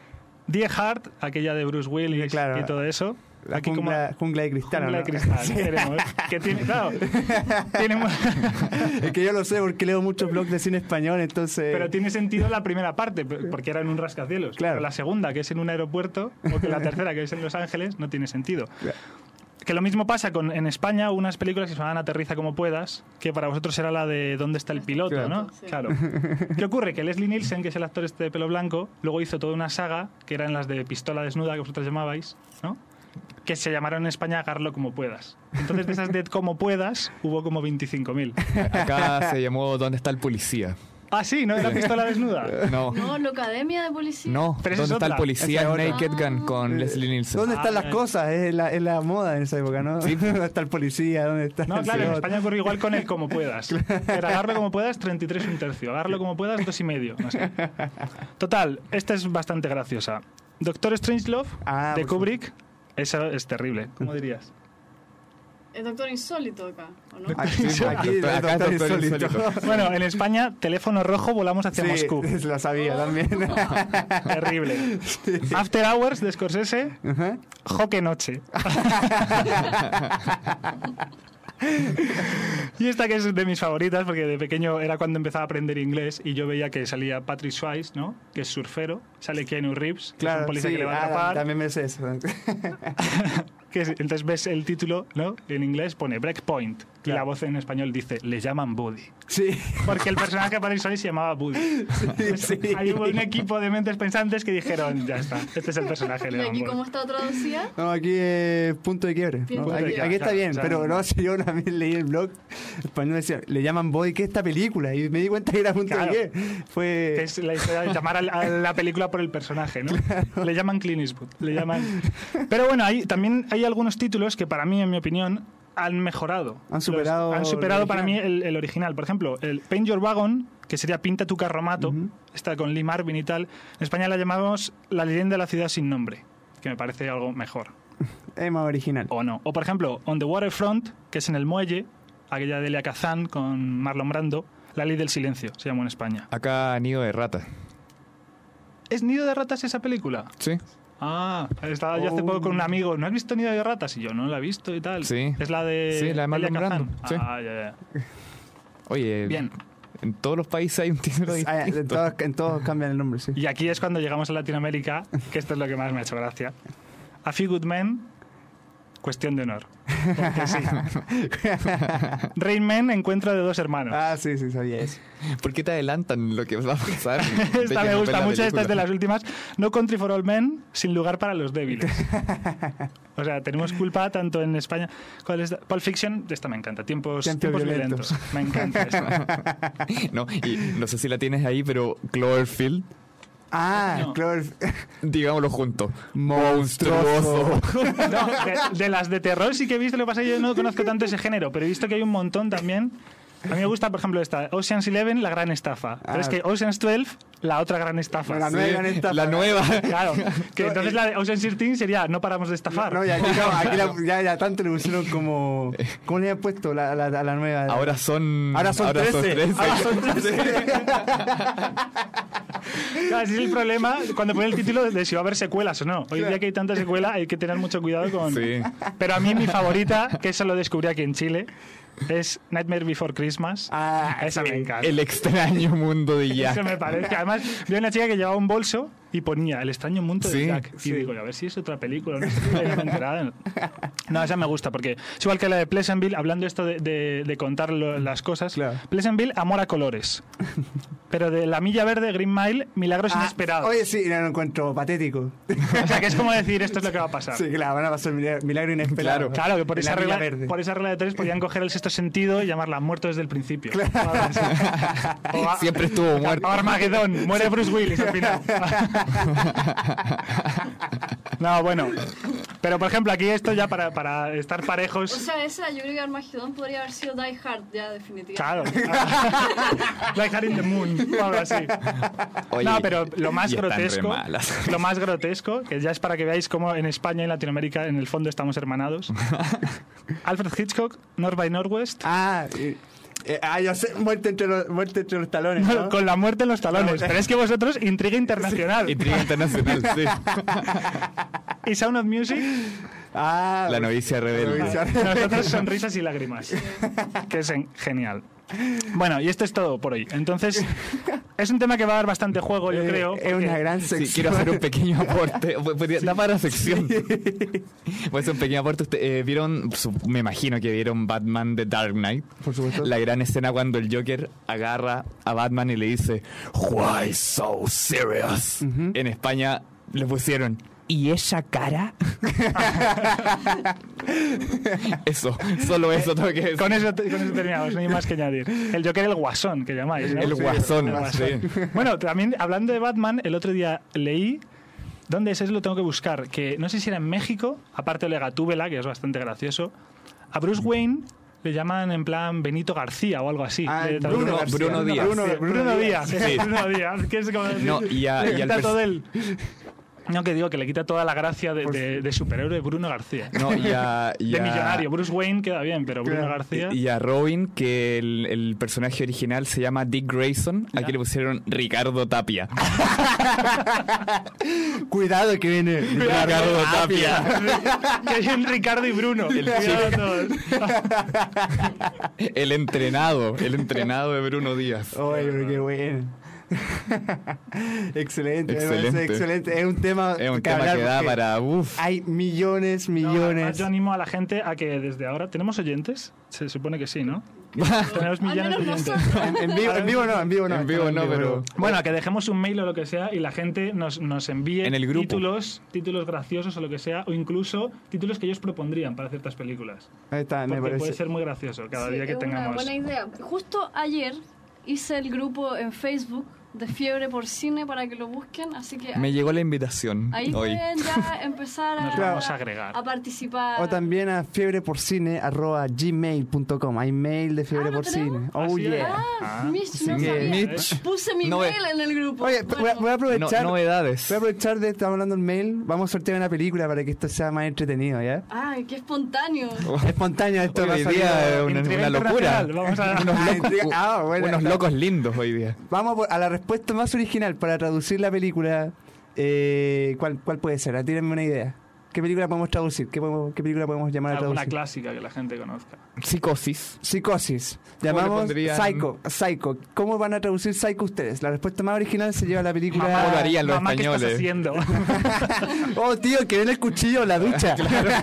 Die Hard, aquella de Bruce Willis Claro. y todo eso. La Aquí jungla, como jungla de cristal. jungla ¿no? de cristal, Sí. queremos, que tiene, claro, tiene mu- Es que yo lo sé porque leo muchos blogs de cine español, entonces... pero tiene sentido la primera parte, porque era en un rascacielos. Claro. Pero la segunda, que es en un aeropuerto, o que la tercera, que es en Los Ángeles, no tiene sentido. Claro. Que lo mismo pasa con en España unas películas que se llaman Aterriza como puedas, que para vosotros era la de ¿Dónde está el piloto?, Claro. ¿no? Sí. Claro. ¿Qué ocurre? Que Leslie Nielsen, que es el actor este de pelo blanco, luego hizo toda una saga, que eran las de Pistola desnuda, que vosotros llamabais, ¿no? Que se llamaron en España Agarlo como puedas. Entonces de esas de como puedas hubo como veinticinco mil. Acá se llamó ¿Dónde está el policía? Ah, sí, ¿no era Pistola desnuda? No. No, la Academia de Policía. No, Pero esa ¿Dónde es está el otra. policía? Esa es Naked otra. Gun con Eh, Leslie Nielsen. ¿Dónde están Ah, las bien. cosas? Es la, es la moda en esa época, ¿no? Sí. ¿Dónde está el policía? ¿Dónde está No, el claro, en piloto? España ocurre igual con el como puedas. Era agarlo como puedas, treinta y tres y un tercio. Agarlo como puedas, dos y medio. No sé. Total, esta es bastante graciosa. Doctor Strangelove, Ah, de por Kubrick, eso es terrible. ¿Cómo dirías? Es Doctor Insólito acá, ¿o no? Aquí, aquí, Doctor- acá doctor es doctor insólito. insólito. Bueno, en España, teléfono rojo, volamos hacia Sí, Moscú. lo sabía también. Terrible. After Hours, de Scorsese, Ajá. Joque Noche. Y esta que es de mis favoritas, porque de pequeño era cuando empezaba a aprender inglés y yo veía que salía Patrick Swayze, ¿no? Que es surfero, sale Keanu Reeves, que es un Claro, policía sí, que le va a ah, atrapar. también me sé eso. Que es, entonces ves el título, ¿no? En inglés pone Breakpoint. Y la voz en español dice, le llaman Buddy. Sí. Porque el personaje para Sony se llamaba Buddy. Sí, sí. Hay un equipo de mentes pensantes que dijeron, ya está, este es el personaje. ¿Y aquí cómo está traducida? No, aquí es punto de quiebre. Punto ¿no? de Aquí, quiebre, aquí está claro, bien, o sea, pero no. no, si yo una vez leí el blog español decía, le llaman Body, ¿qué es esta película? Y me di cuenta que era punto Claro. de quiebre. Fue... Que es la historia de llamar a la, a la película por el personaje, ¿no? Claro. Le llaman Clint Eastwood. Le llaman... Pero bueno, hay, también hay algunos títulos que para mí, en mi opinión, han mejorado. Han superado Los, han superado el para mí original. el, el original. Por ejemplo, el Paint Your Wagon, que sería Pinta tu carromato, uh-huh. Está con Lee Marvin y tal. En España la llamamos La leyenda de la ciudad sin nombre, que me parece algo mejor. Es más original. O no. O por ejemplo, On the Waterfront, que es en el muelle, aquella de Elia Kazan con Marlon Brando, La ley del silencio, se llamó en España. Acá Nido de Rata. ¿Es Nido de Ratas esa película? Sí. Ah, estaba yo hace Oh. poco con un amigo. ¿No has visto Nido de Ratas? Y yo no la he visto y tal. Sí. Es la de... Sí, la de Marlon Elia Kazan. Brando, sí. Ah, ya, ya. Oye, Bien. en todos los países hay un título Ah, en, distinto. todos, en todos cambian el nombre, sí. Y aquí es cuando llegamos a Latinoamérica, que esto es lo que más me ha hecho gracia. A Few Good Men, cuestión de honor. Porque sí. Rain Man, encuentro de dos hermanos. Ah, sí, sí, sabía eso. ¿Por qué te adelantan lo que va a pasar? Esta me gusta mucho, esta es de las últimas. No Country for All Men, sin lugar para los débiles. O sea, tenemos culpa tanto en España. ¿Cuál es? Pulp Fiction, esta me encanta. Tiempos, Tiempos tiempos violentos. violentos. Me encanta esta. No, y no sé si la tienes ahí, pero Cloverfield, Ah, No. Clover... digámoslo juntos. Monstruoso. No, de, de las de terror sí que he visto, lo que pasa es que yo no conozco tanto ese género, pero he visto que hay un montón también. A mí me gusta, por ejemplo, esta, Ocean's Eleven, la gran estafa. Pero Ah. es que Ocean's doce, la otra gran estafa. La nueva gran estafa. La nueva. Claro, que entonces la de Ocean's trece sería no paramos de estafar. No, ya, aquí, no, aquí la- ya, ya tanto le pusieron como... ¿Cómo le han puesto la, la, la nueva? Ahora son... Ahora son trece. Ahora son trece. Claro, ese es el problema cuando pone el título de si va a haber secuelas o no. Hoy en día que hay tanta secuela hay que tener mucho cuidado con... Sí. Pero a mí mi favorita, que eso lo descubrí aquí en Chile, es Nightmare Before Christmas. Ah, Esa sí. me encanta. El extraño mundo de Jack. Eso me parece. Además, vi a una chica que llevaba un bolso y ponía El extraño mundo de Sí, Jack. Y sí. digo, a ver si es otra película. No sé si me he enterado. No, esa me gusta porque es igual que la de Pleasantville, hablando esto de, de, de contar lo- las cosas. Claro. Pleasantville, amor a colores. Pero de La Milla Verde, Green Mile, milagros Ah, inesperados. Oye, sí, no lo encuentro patético. O sea, que es como decir, esto es lo que va a pasar. Sí, claro, van a pasar milagro, milagro inesperado. Claro, que por En esa, la Milla regla, Verde. por esa regla de tres podían coger el sexto sentido y llamarla muerto desde el principio. O a- Siempre estuvo muerto. o Armagedón, muere Bruce Willis al final. No, bueno. Pero por ejemplo, aquí esto ya para, para estar O parejos. sea, esa, yo creo que Armagedón podría haber sido Die Hard, ya, definitivamente. Claro. Like Hard in the Moon, o algo así. Oye, No, pero lo más y están re grotesco, malas. lo más grotesco, que ya es para que veáis cómo en España y en Latinoamérica en el fondo estamos hermanados. Alfred Hitchcock, North by Northwest, Ah, y- eh, ah, yo sé, muerte entre los, muerte entre los talones, ¿no? con la muerte en los talones. Pero es que vosotros, intriga internacional. Intriga internacional, sí. Y Sound of Music, Ah, La novicia rebelde. La novicia nosotros sonrisas y lágrimas. Que es en- genial. Bueno, y esto es todo por hoy. Entonces, es un tema que va a dar bastante juego, yo eh, creo. Es porque- una gran Sí, sección. quiero hacer un pequeño aporte. Podría- Da para la sección. Voy a hacer un pequeño aporte. Usted, eh, ¿Vieron? Su- me imagino que vieron Batman The Dark Knight. Por supuesto. La gran escena cuando el Joker agarra a Batman y le dice "Why so serious?" En España le pusieron "¿Y esa cara?" Eso, solo eso tengo que decir. Con eso, con eso terminamos, no hay más que añadir. El Joker, el guasón, que llamáis, ¿no? El guasón, el sí. Bueno, también hablando de Batman, el otro día leí, ¿dónde es? Eso lo tengo que buscar, que no sé si era en México, aparte de Gatúbela, que es bastante gracioso, a Bruce Wayne le llaman en plan Benito García o algo así. Ah, De- Bruno- García. Bruno Díaz. Bruno, Sí, Bruno Bruno Díaz. Díaz. Sí. Bruno Díaz, que es como decir, No, y a- le y al quita pers- todo el... No, que digo que le quita toda la gracia de, de, de superhéroe Bruno García. No, y a, y De a- millonario. Bruce Wayne queda bien, pero Bruno Claro. García... Y a Robin, que el, el personaje original se llama Dick Grayson, aquí le pusieron Ricardo Tapia. Cuidado que viene Ricardo Tapia. Que hay un Ricardo y Bruno. El Cuidado todos. El entrenado, el entrenado de Bruno Díaz. Oye, pero qué bueno. Excelente, me Excelente. parece excelente. Es un tema Es un que, tema hablar que da porque para... Uf. hay millones, No, millones. además yo animo a la gente a que desde ahora... ¿Tenemos oyentes? Se supone que sí, ¿no? Tenemos millones de Al menos oyentes. nosotros. En, en vivo, en vivo no, en vivo no. En vivo no, pero... Bueno, a que dejemos un mail o lo que sea y la gente nos, nos envíe En el grupo. títulos, títulos graciosos o lo que sea, o incluso títulos que ellos propondrían para ciertas películas. Ahí está, me Porque puede parece. ser muy gracioso cada Sí, día que es una tengamos. buena idea. Justo ayer hice el grupo en Facebook de Fiebre por Cine para que lo busquen, así que Me llegó la invitación ahí hoy. pueden ya empezar a, Nos vamos a agregar. a participar. O también a fiebreporcine arroba gmail punto com. Hay mail de Fiebre Ah, ¿lo por tenemos? Cine. ¿Ah, Oh, sí? yeah. Ah, Ah, Mitch, así no que- sabía. Mitch. Puse mi No ve- mail en el grupo. Oye, voy a, Bueno, voy a aprovechar. No- novedades. Voy a aprovechar de estar hablando del mail. Vamos a sortear una película para que esto sea más entretenido, ¿ya? Ay, qué espontáneo. Espontáneo esto Hoy va a salir- día es una, Intriga una locura. internacional, vamos a- Unos Ah, locos, intriga- ah, bueno, unos está. locos lindos hoy día. Vamos por- a la respuesta más original para traducir la película. Eh, ¿cuál, ¿Cuál puede ser? Ah, tírenme una idea. ¿Qué película podemos traducir? ¿Qué, podemos- qué película podemos llamar a Alguna traducir? clásica que la gente conozca. Psicosis. Psicosis. ¿Cómo le Llamamos pondrían? Psycho. Psycho. ¿Cómo van a traducir Psycho ustedes? La respuesta más original se lleva a la película. ¿Cómo lo harían los Mamá, ¿qué estás españoles? haciendo? Oh, tío, que ven el cuchillo en la ducha.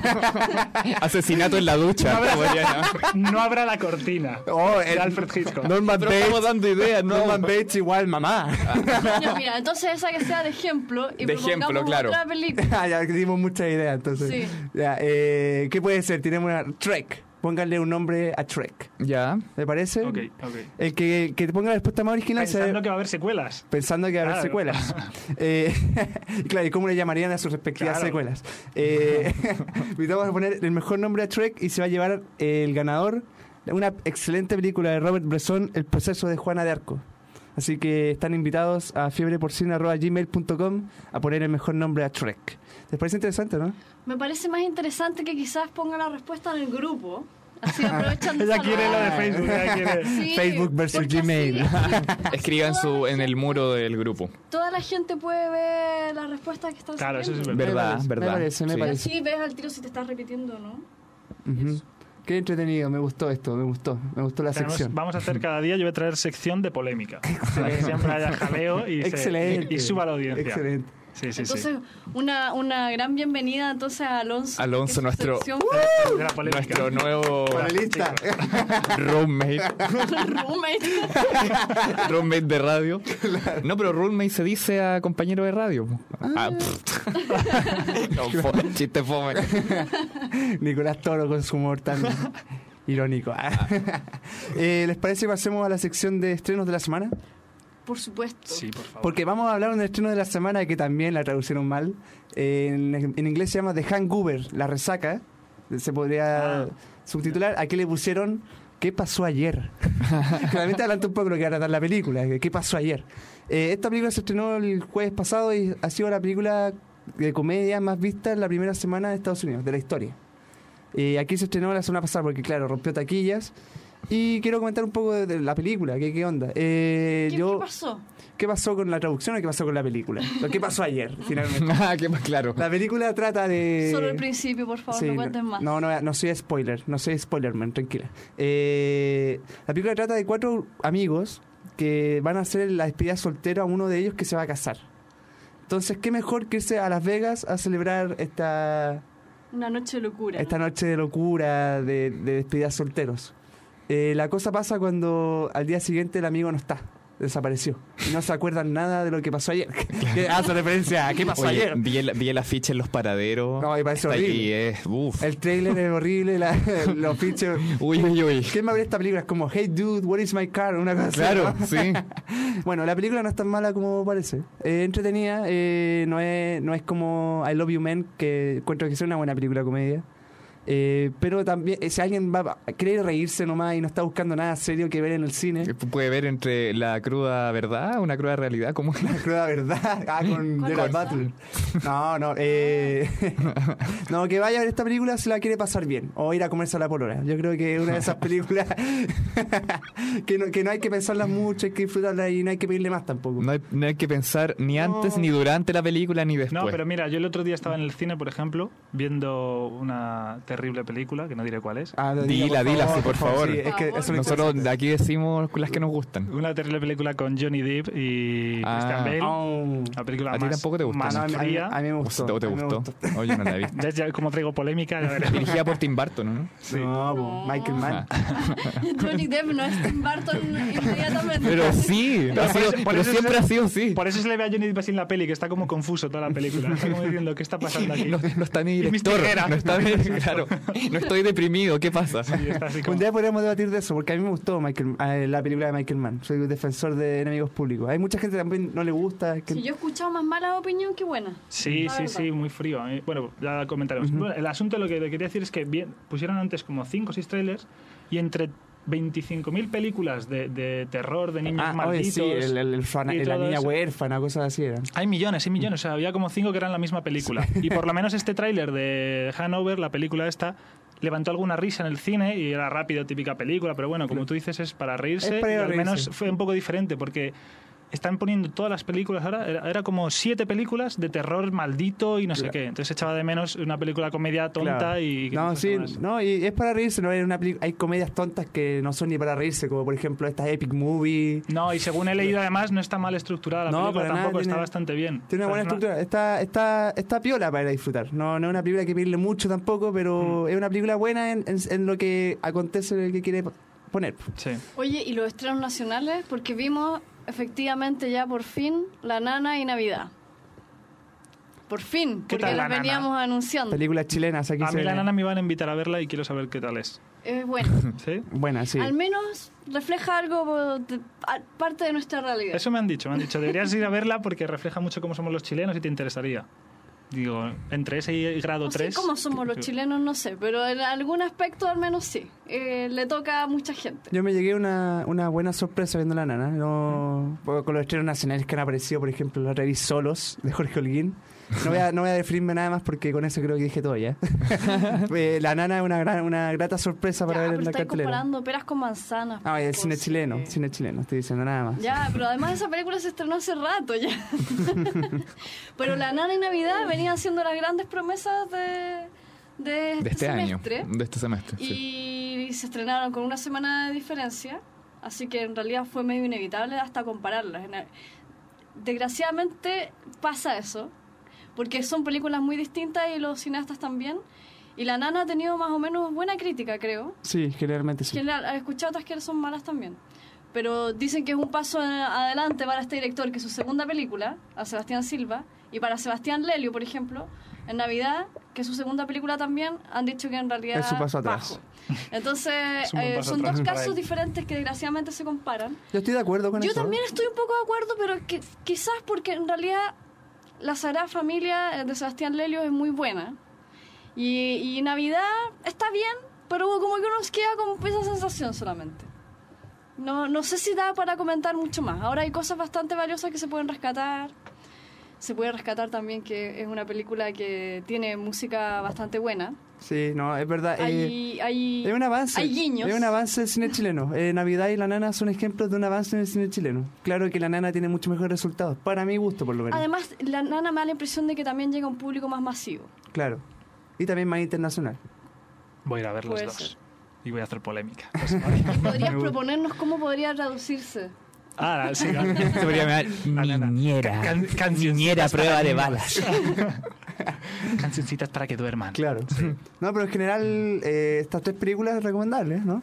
Asesinato en la ducha. No habrá, podría llamar. no habrá la cortina. Oh, de el- Alfred Hitchcock. Norman Pero Bates. estamos dando ideas, ¿no? Norman Bates igual mamá. Ya, mira, entonces esa que sea de ejemplo y De propongamos ejemplo, claro. otra película. Ah, ya dimos muchas ideas, entonces. Sí. Ya, eh, ¿qué puede ser? Tenemos una Trek. Pónganle un nombre a Trek. Ya. ¿Me parece? Ok, ok. El que, que te ponga la respuesta más original se- Pensando que va a haber secuelas. pensando que va a haber Claro. secuelas. Eh, claro, ¿y cómo le llamarían a sus respectivas Claro. secuelas? Eh, y vamos a poner el mejor nombre a Trek y se va a llevar el ganador de una excelente película de Robert Bresson, El proceso de Juana de Arco. Así que están invitados a fiebreporcine arroba gmail punto com a poner el mejor nombre a Trek. ¿Les parece interesante, no? Me parece más interesante que quizás pongan la respuesta en el grupo. Así aprovechan de Ella quiere lo de saludar. Facebook. Ella quiere... Sí, Facebook versus porque Gmail. así Escriban toda su la en el gente- muro del grupo. Toda la gente puede ver las respuestas que están Claro, eso saliendo. es Verdad, Me parece, verdad. Me parece, me Sí. Y parece. así ves al tiro si te estás repitiendo o no. Ujú. Qué entretenido, me gustó esto, me gustó, me gustó la Tenemos- sección. vamos a hacer cada día, yo voy a traer sección de polémica. Para que siempre haya jaleo y, se- Excelente. y suba la audiencia. Excelente. Sí, sí, Entonces, una, una gran bienvenida entonces a Alonso. Alonso, que es su nuestro- sección sí. De la polémica. Nuestro nuevo Panelista. roommate. roommate. Roommate de radio. No, pero roommate se dice a compañero de radio. Ah, pff. No, fo- chiste fome. Nicolás Toro con su humor tan irónico. Eh, ¿Les parece que pasemos a la sección de estrenos de la semana? Por supuesto. Sí, por favor. Porque vamos a hablar de un estreno de la semana que también la traducieron mal. Eh, en, en inglés se llama The Hangover, la resaca. Se podría Ah. subtitular. Aquí le pusieron ¿Qué pasó ayer? Claramente adelanta un poco lo que va a tratar la película. ¿Qué pasó ayer? Eh, esta película se estrenó el jueves pasado y ha sido la película de comedia más vista en la primera semana de Estados Unidos, de la historia. Eh, aquí se estrenó la semana pasada porque, claro, rompió taquillas. Y quiero comentar un poco de, de la película, ¿qué, qué onda? Eh, ¿Qué, yo, qué pasó? ¿Qué pasó con la traducción o qué pasó con la película? Lo que pasó ayer, finalmente. Ah, qué más claro. La película trata de... Solo el principio, por favor, Sí, no cuentes más. No, no, no soy spoiler, no soy spoilerman, tranquila. Eh, la película trata de cuatro amigos que van a hacer la despedida soltero a uno de ellos que se va a casar. Entonces, ¿qué mejor que irse a Las Vegas a celebrar esta, Una noche de locura. esta noche de locura de, de despedidas solteros? Eh, la cosa pasa cuando al día siguiente el amigo no está, desapareció. Y no se acuerdan nada de lo que pasó ayer. Que hace referencia a qué pasó Oye, ayer. vi el, vi el afiche en los paraderos. No, me parece Está horrible. ahí, es, uf. El trailer es horrible, la, los fiches. Uy, uy, uy. ¿Quién me abre esta película? Es como, hey dude, where is my car? Una cosa así, Claro, ¿no? sí. Bueno, la película no es tan mala como parece. Es entretenida, eh, no, es, no es como I Love You Man, que encuentro que es una buena película comedia. Eh, pero también, eh, si alguien va a querer reírse nomás y no está buscando nada serio que ver en el cine, Puede ver entre la cruda verdad, una cruda realidad, como la cruda verdad, ah, con ¿Cuál Gerard cosa? Butler. No, no, eh, no, que vaya a ver esta película si la quiere pasar bien o ir a comerse a la polora. Yo creo que es una de esas películas que, no, que no hay que pensarlas mucho, hay que disfrutarla y no hay que pedirle más tampoco. No hay, no hay que pensar ni No. antes, ni durante la película, ni después. No, pero mira, yo el otro día estaba en el cine, por ejemplo, viendo una terrible película, que no diré cuál es. Ah, dila, dila, sí, por favor. Sí, es que eso es lo Nosotros interesante. de aquí decimos las que nos gustan. Una terrible película con Johnny Depp y Ah. Christian Bale. Oh. La película ¿A ti más, tampoco te gustó? más No, a mí- fría. a mí me ¿O gustó. si te, te a mí me gustó? Oye, no la he visto. ¿Ves ya como traigo polémica? Ya verás. Dirigida por Tim Burton, ¿no? Sí. No, No. Michael Mann. Johnny Depp no es Tim Burton inmediatamente. Pero sí, Pero ha por sido- eso- por pero eso siempre se- ha sido así. Por eso se le ve a Johnny Depp así en la peli, que está como confuso toda la película. Está como diciendo, ¿qué está pasando aquí? No, no está mi Y mis director, tijeras. no está mi, claro, no estoy deprimido, ¿qué pasa? Sí, está así como- Un día podríamos debatir de eso, porque a mí me gustó Michael, eh, la película de Michael Mann. Soy un defensor de enemigos públicos. Hay mucha gente que también no le gusta. Que... Si yo he escuchado más mala opinión que buena. Sí, La sí, verdad. sí, muy frío. Eh, Bueno, ya comentaremos. Bueno, el asunto, lo que le quería decir es que bien, pusieron antes como cinco o seis trailers y entre veinticinco mil películas de, de terror, de niños Ah, oye, malditos... sí, el, el- el fana- y la todo niña eso. huérfana, cosas así eran. Hay millones, hay millones. O sea, había como cinco que eran la misma película. Y por lo menos este tráiler de Hanover, la película esta, levantó alguna risa en el cine y era rápido, típica película. Pero bueno, como tú dices, es para reírse. Es para ir y a al reírse. menos fue un poco diferente porque... Están poniendo todas las películas ahora, era, era como siete películas de terror maldito y no sé Claro. qué. Entonces echaba de menos una película comedia tonta Claro. y... que No, no sí, más. no, y es para reírse. No hay, una peli- hay comedias tontas que no son ni para reírse, como por ejemplo esta Epic Movie. No, y según he leído además, no está mal estructurada la No, película, para nada, tampoco está tiene- bastante bien. Tiene una O sea, buena es estructura. Está, está, está piola para ir a disfrutar. No, no es una película que pedirle mucho tampoco, pero es una película buena en, en, en lo que acontece que quiere poner. Sí. Oye, ¿y los estrenos nacionales? Porque vimos efectivamente ya por fin La Nana y Navidad. Por fin, ¿Qué porque tal La las Nana? veníamos anunciando. Películas chilenas aquí A se mí la ven. nana me iban a invitar a verla y quiero saber qué tal es. Es bueno. ¿Sí? Buena, sí. Al menos refleja algo de, a- parte de nuestra realidad. Eso me han dicho, me han dicho, deberías ir a verla porque refleja mucho cómo somos los chilenos y te interesaría. Digo, entre ese y grado No sé tres... cómo somos los chilenos, no sé, pero en algún aspecto al menos sí. Eh, le toca a mucha gente. Yo me llegué una, una buena sorpresa viendo La Nana. No, con los estrenos nacionales que han aparecido, por ejemplo, la revista Solos de Jorge Holguín. No voy a, no voy a definirme nada más porque con eso creo que dije todo ya. Eh, La Nana es una, gran, una grata sorpresa para Ya, ver pero en la estáis cartelera. comparando peras con manzanas. Ah, el pues, cine sí. chileno, cine chileno, estoy diciendo nada más. Ya, pero además esa película se estrenó hace rato ya. Pero La Nana y Navidad venían siendo las grandes promesas de, de este, De este año, semestre. de este semestre, sí. Y se estrenaron con una semana de diferencia, así que en realidad fue medio inevitable hasta compararlas. En- Desgraciadamente pasa eso, porque son películas muy distintas y los cineastas también. Y La Nana ha tenido más o menos buena crítica, creo. Sí, generalmente sí. General, he escuchado otras que son malas también. Pero dicen que es un paso en- adelante para este director, que es su segunda película, a Sebastián Silva, y para Sebastián Lelio, por ejemplo, en Navidad, que es su segunda película también, han dicho que en realidad Es su paso atrás. bajo. Entonces, Es un buen eh, paso son atrás dos para casos él. diferentes que desgraciadamente se comparan. Yo estoy de acuerdo con Yo eso. también estoy un poco de acuerdo, pero que, quizás porque en realidad La Sagrada Familia de Sebastián Lelio es muy buena. Y, y Navidad está bien, pero como que uno se queda con esa sensación solamente. No, no sé si da para comentar mucho más. Ahora hay cosas bastante valiosas que se pueden rescatar. Se puede rescatar también que es una película que tiene música bastante buena. Sí, no, es verdad. eh, Hay, hay, es un avance. hay guiños. Es un avance del cine chileno. Eh, Navidad y La Nana son ejemplos de un avance en el cine chileno. Claro que La Nana tiene mucho mejores resultados. Para mi gusto, por lo menos. Además, La Nana me da la impresión de que también llega a un público más masivo. Claro. Y también más internacional. Voy a ir a ver los Puede dos. ser. Y voy a hacer polémica. ¿Podrías proponernos cómo podría traducirse? Ah, sí. Se podría llamar Niñera. Can- cancioncitas Niñera para prueba de niños. balas. Cancioncitas para que duerman. Claro. No, pero en general, eh, estas tres películas recomendables, ¿no?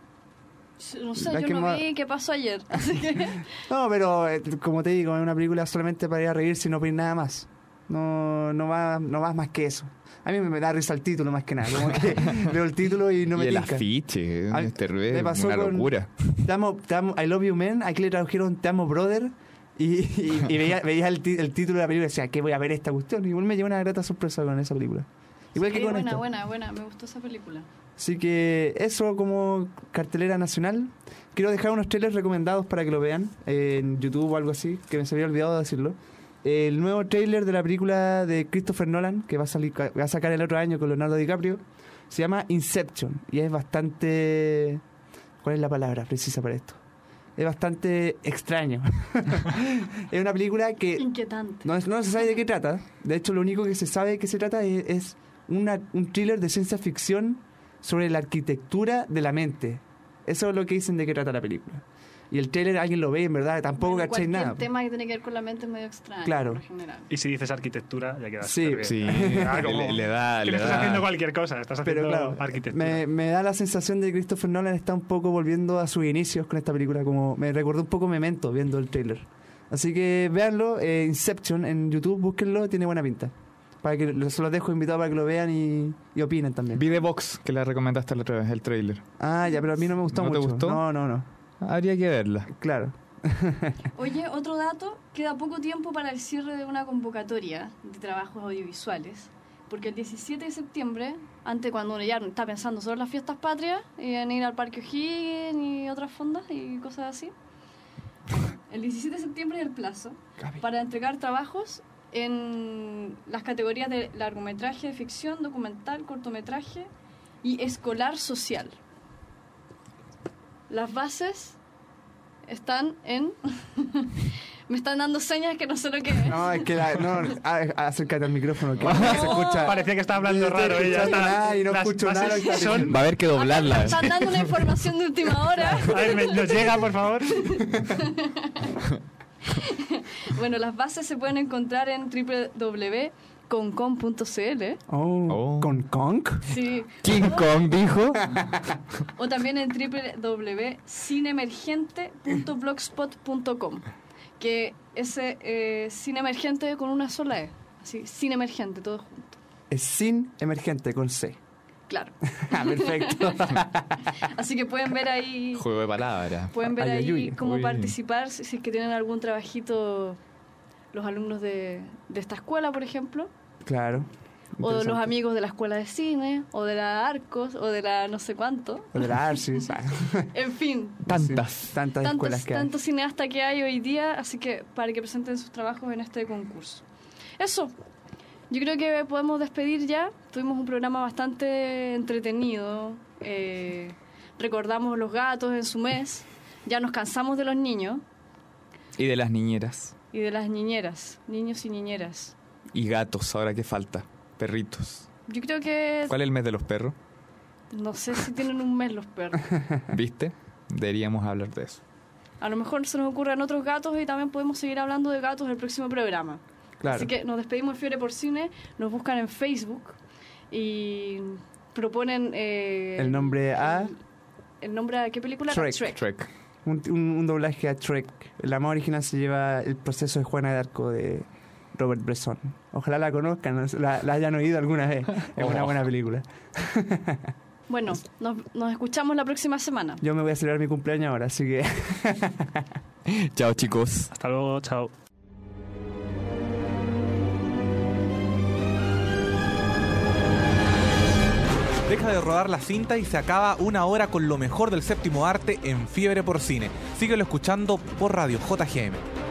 No sé, La yo que no más- vi qué pasó ayer. Así que No, pero eh, como te digo, es una película solamente para ir a reírse y no pedir nada más. No, no va, no va más que eso. A mí me da risa el título más que nada. Como que veo el título y no me y el tinca. afiche, A- este me es pasó una con- locura. Te amo, te amo, I love you, man. Aquí le tradujeron Te amo, brother. Y, y, y veía, veía el, ti- el título de la película y decía, ¿qué voy a ver esta cuestión? Igual me llevó una grata sorpresa con esa película. Igual que sí, con buena, esta. buena, buena. Me gustó esa película. Así que eso como cartelera nacional. Quiero dejar unos trailers recomendados para que lo vean eh, en YouTube o algo así, que me se había olvidado de decirlo. El nuevo trailer de la película de Christopher Nolan, que va a, salir, va a sacar el otro año con Leonardo DiCaprio, se llama Inception. Y es bastante... ¿Cuál es la palabra precisa para esto? Es bastante extraño. Es una película que Inquietante. no, no se sabe de qué trata. De hecho, lo único que se sabe de qué se trata es, es una, un thriller de ciencia ficción sobre la arquitectura de la mente. Eso es lo que dicen de qué trata la película. Y el trailer alguien lo ve y en verdad tampoco Bueno, cacháis nada. Cualquier tema que tiene que ver con la mente es medio extraño. Claro. Por lo general. Y si dices arquitectura, ya quedas Sí, súper Sí, bien. Ah, como le, le da... que Le no estás da... haciendo cualquier cosa, estás haciendo Pero claro, arquitectura. me, me da la sensación de que Christopher Nolan está un poco volviendo a sus inicios con esta película. Como me recordó un poco Memento viendo el trailer. Así que véanlo, eh, Inception en YouTube, búsquenlo, tiene buena pinta. Para que se los dejo invitados para que lo vean y, y opinen también. Vi The Box, que la recomendaste la otra vez, el trailer. Ah, ya, pero a mí no me gustó ¿No te mucho. gustó? No, no, no. Habría que verla. Claro. Oye, otro dato, queda poco tiempo para el cierre de una convocatoria de trabajos audiovisuales, porque el diecisiete de septiembre, antes cuando uno ya está pensando sobre las fiestas patrias, y en ir al Parque O'Higgins y otras fondas y cosas así, el diecisiete de septiembre es el plazo para entregar trabajos en las categorías de largometraje, ficción, documental, cortometraje y escolar social. Las bases están en... Me están dando señas que no sé lo que es. No, es que la, no, a- acércate al micrófono que No. no se escucha. Parecía que estaba hablando No estoy raro. Ella escuchando está, nada y no las escucho bases nada lo que está son- Va a haber que doblarla. Están dando una información de última hora. A ver, ¿me- ¿nos llega, por favor? Bueno, las bases se pueden encontrar en doble u doble u doble u punto concom punto c l. Oh, Oh. ¿con Kong? Sí. King Kong dijo. O también en doble u doble u doble u punto cineemergente punto blogspot punto com. Que ese eh, cine emergente con una sola E. Así, cine emergente, todo junto. Es sin emergente con C. Claro. Ah, perfecto. Así que pueden ver ahí. Juego de palabras. Pueden ver Ay, ahí ay, uy. cómo Uy. participar si si es que tienen algún trabajito los alumnos de, de esta escuela, por ejemplo, Claro. o de los Interesante. amigos de la escuela de cine, o de la Arcos, o de la no sé cuánto. O de la Arcis. Ah, En fin, Tantas. sí, tantas escuelas tantos, que hay. tantos cineastas que hay hoy día, así que para que presenten sus trabajos en este concurso. Eso, yo creo que podemos despedir ya. Tuvimos un programa bastante entretenido. Eh, recordamos los gatos en su mes. Ya nos cansamos de los niños Y de las niñeras. y de las niñeras, niños y niñeras. Y gatos, ahora qué falta. Perritos. Yo creo que ¿Cuál es el mes de los perros? no sé si tienen un mes los perros. ¿Viste? Deberíamos hablar de eso. A lo mejor se nos ocurren otros gatos y también podemos seguir hablando de gatos en el próximo programa. Claro. Así que nos despedimos de Fiebre por Cine, nos buscan en Facebook y proponen... eh, El nombre a El, el nombre a qué película? Shrek. Trek. un, un, un doblaje a Trek. La más original se lleva El proceso de Juana de Arco de Robert Bresson. Ojalá la conozcan, la, la hayan oído alguna vez. Es una Oh. buena película. Bueno, nos, nos escuchamos la próxima semana. Yo me voy a celebrar mi cumpleaños ahora, así que... Chao, chicos. Hasta luego, chao. Deja de rodar la cinta y se acaba una hora con lo mejor del séptimo arte en Fiebre por Cine. Síguelo escuchando por Radio J G M.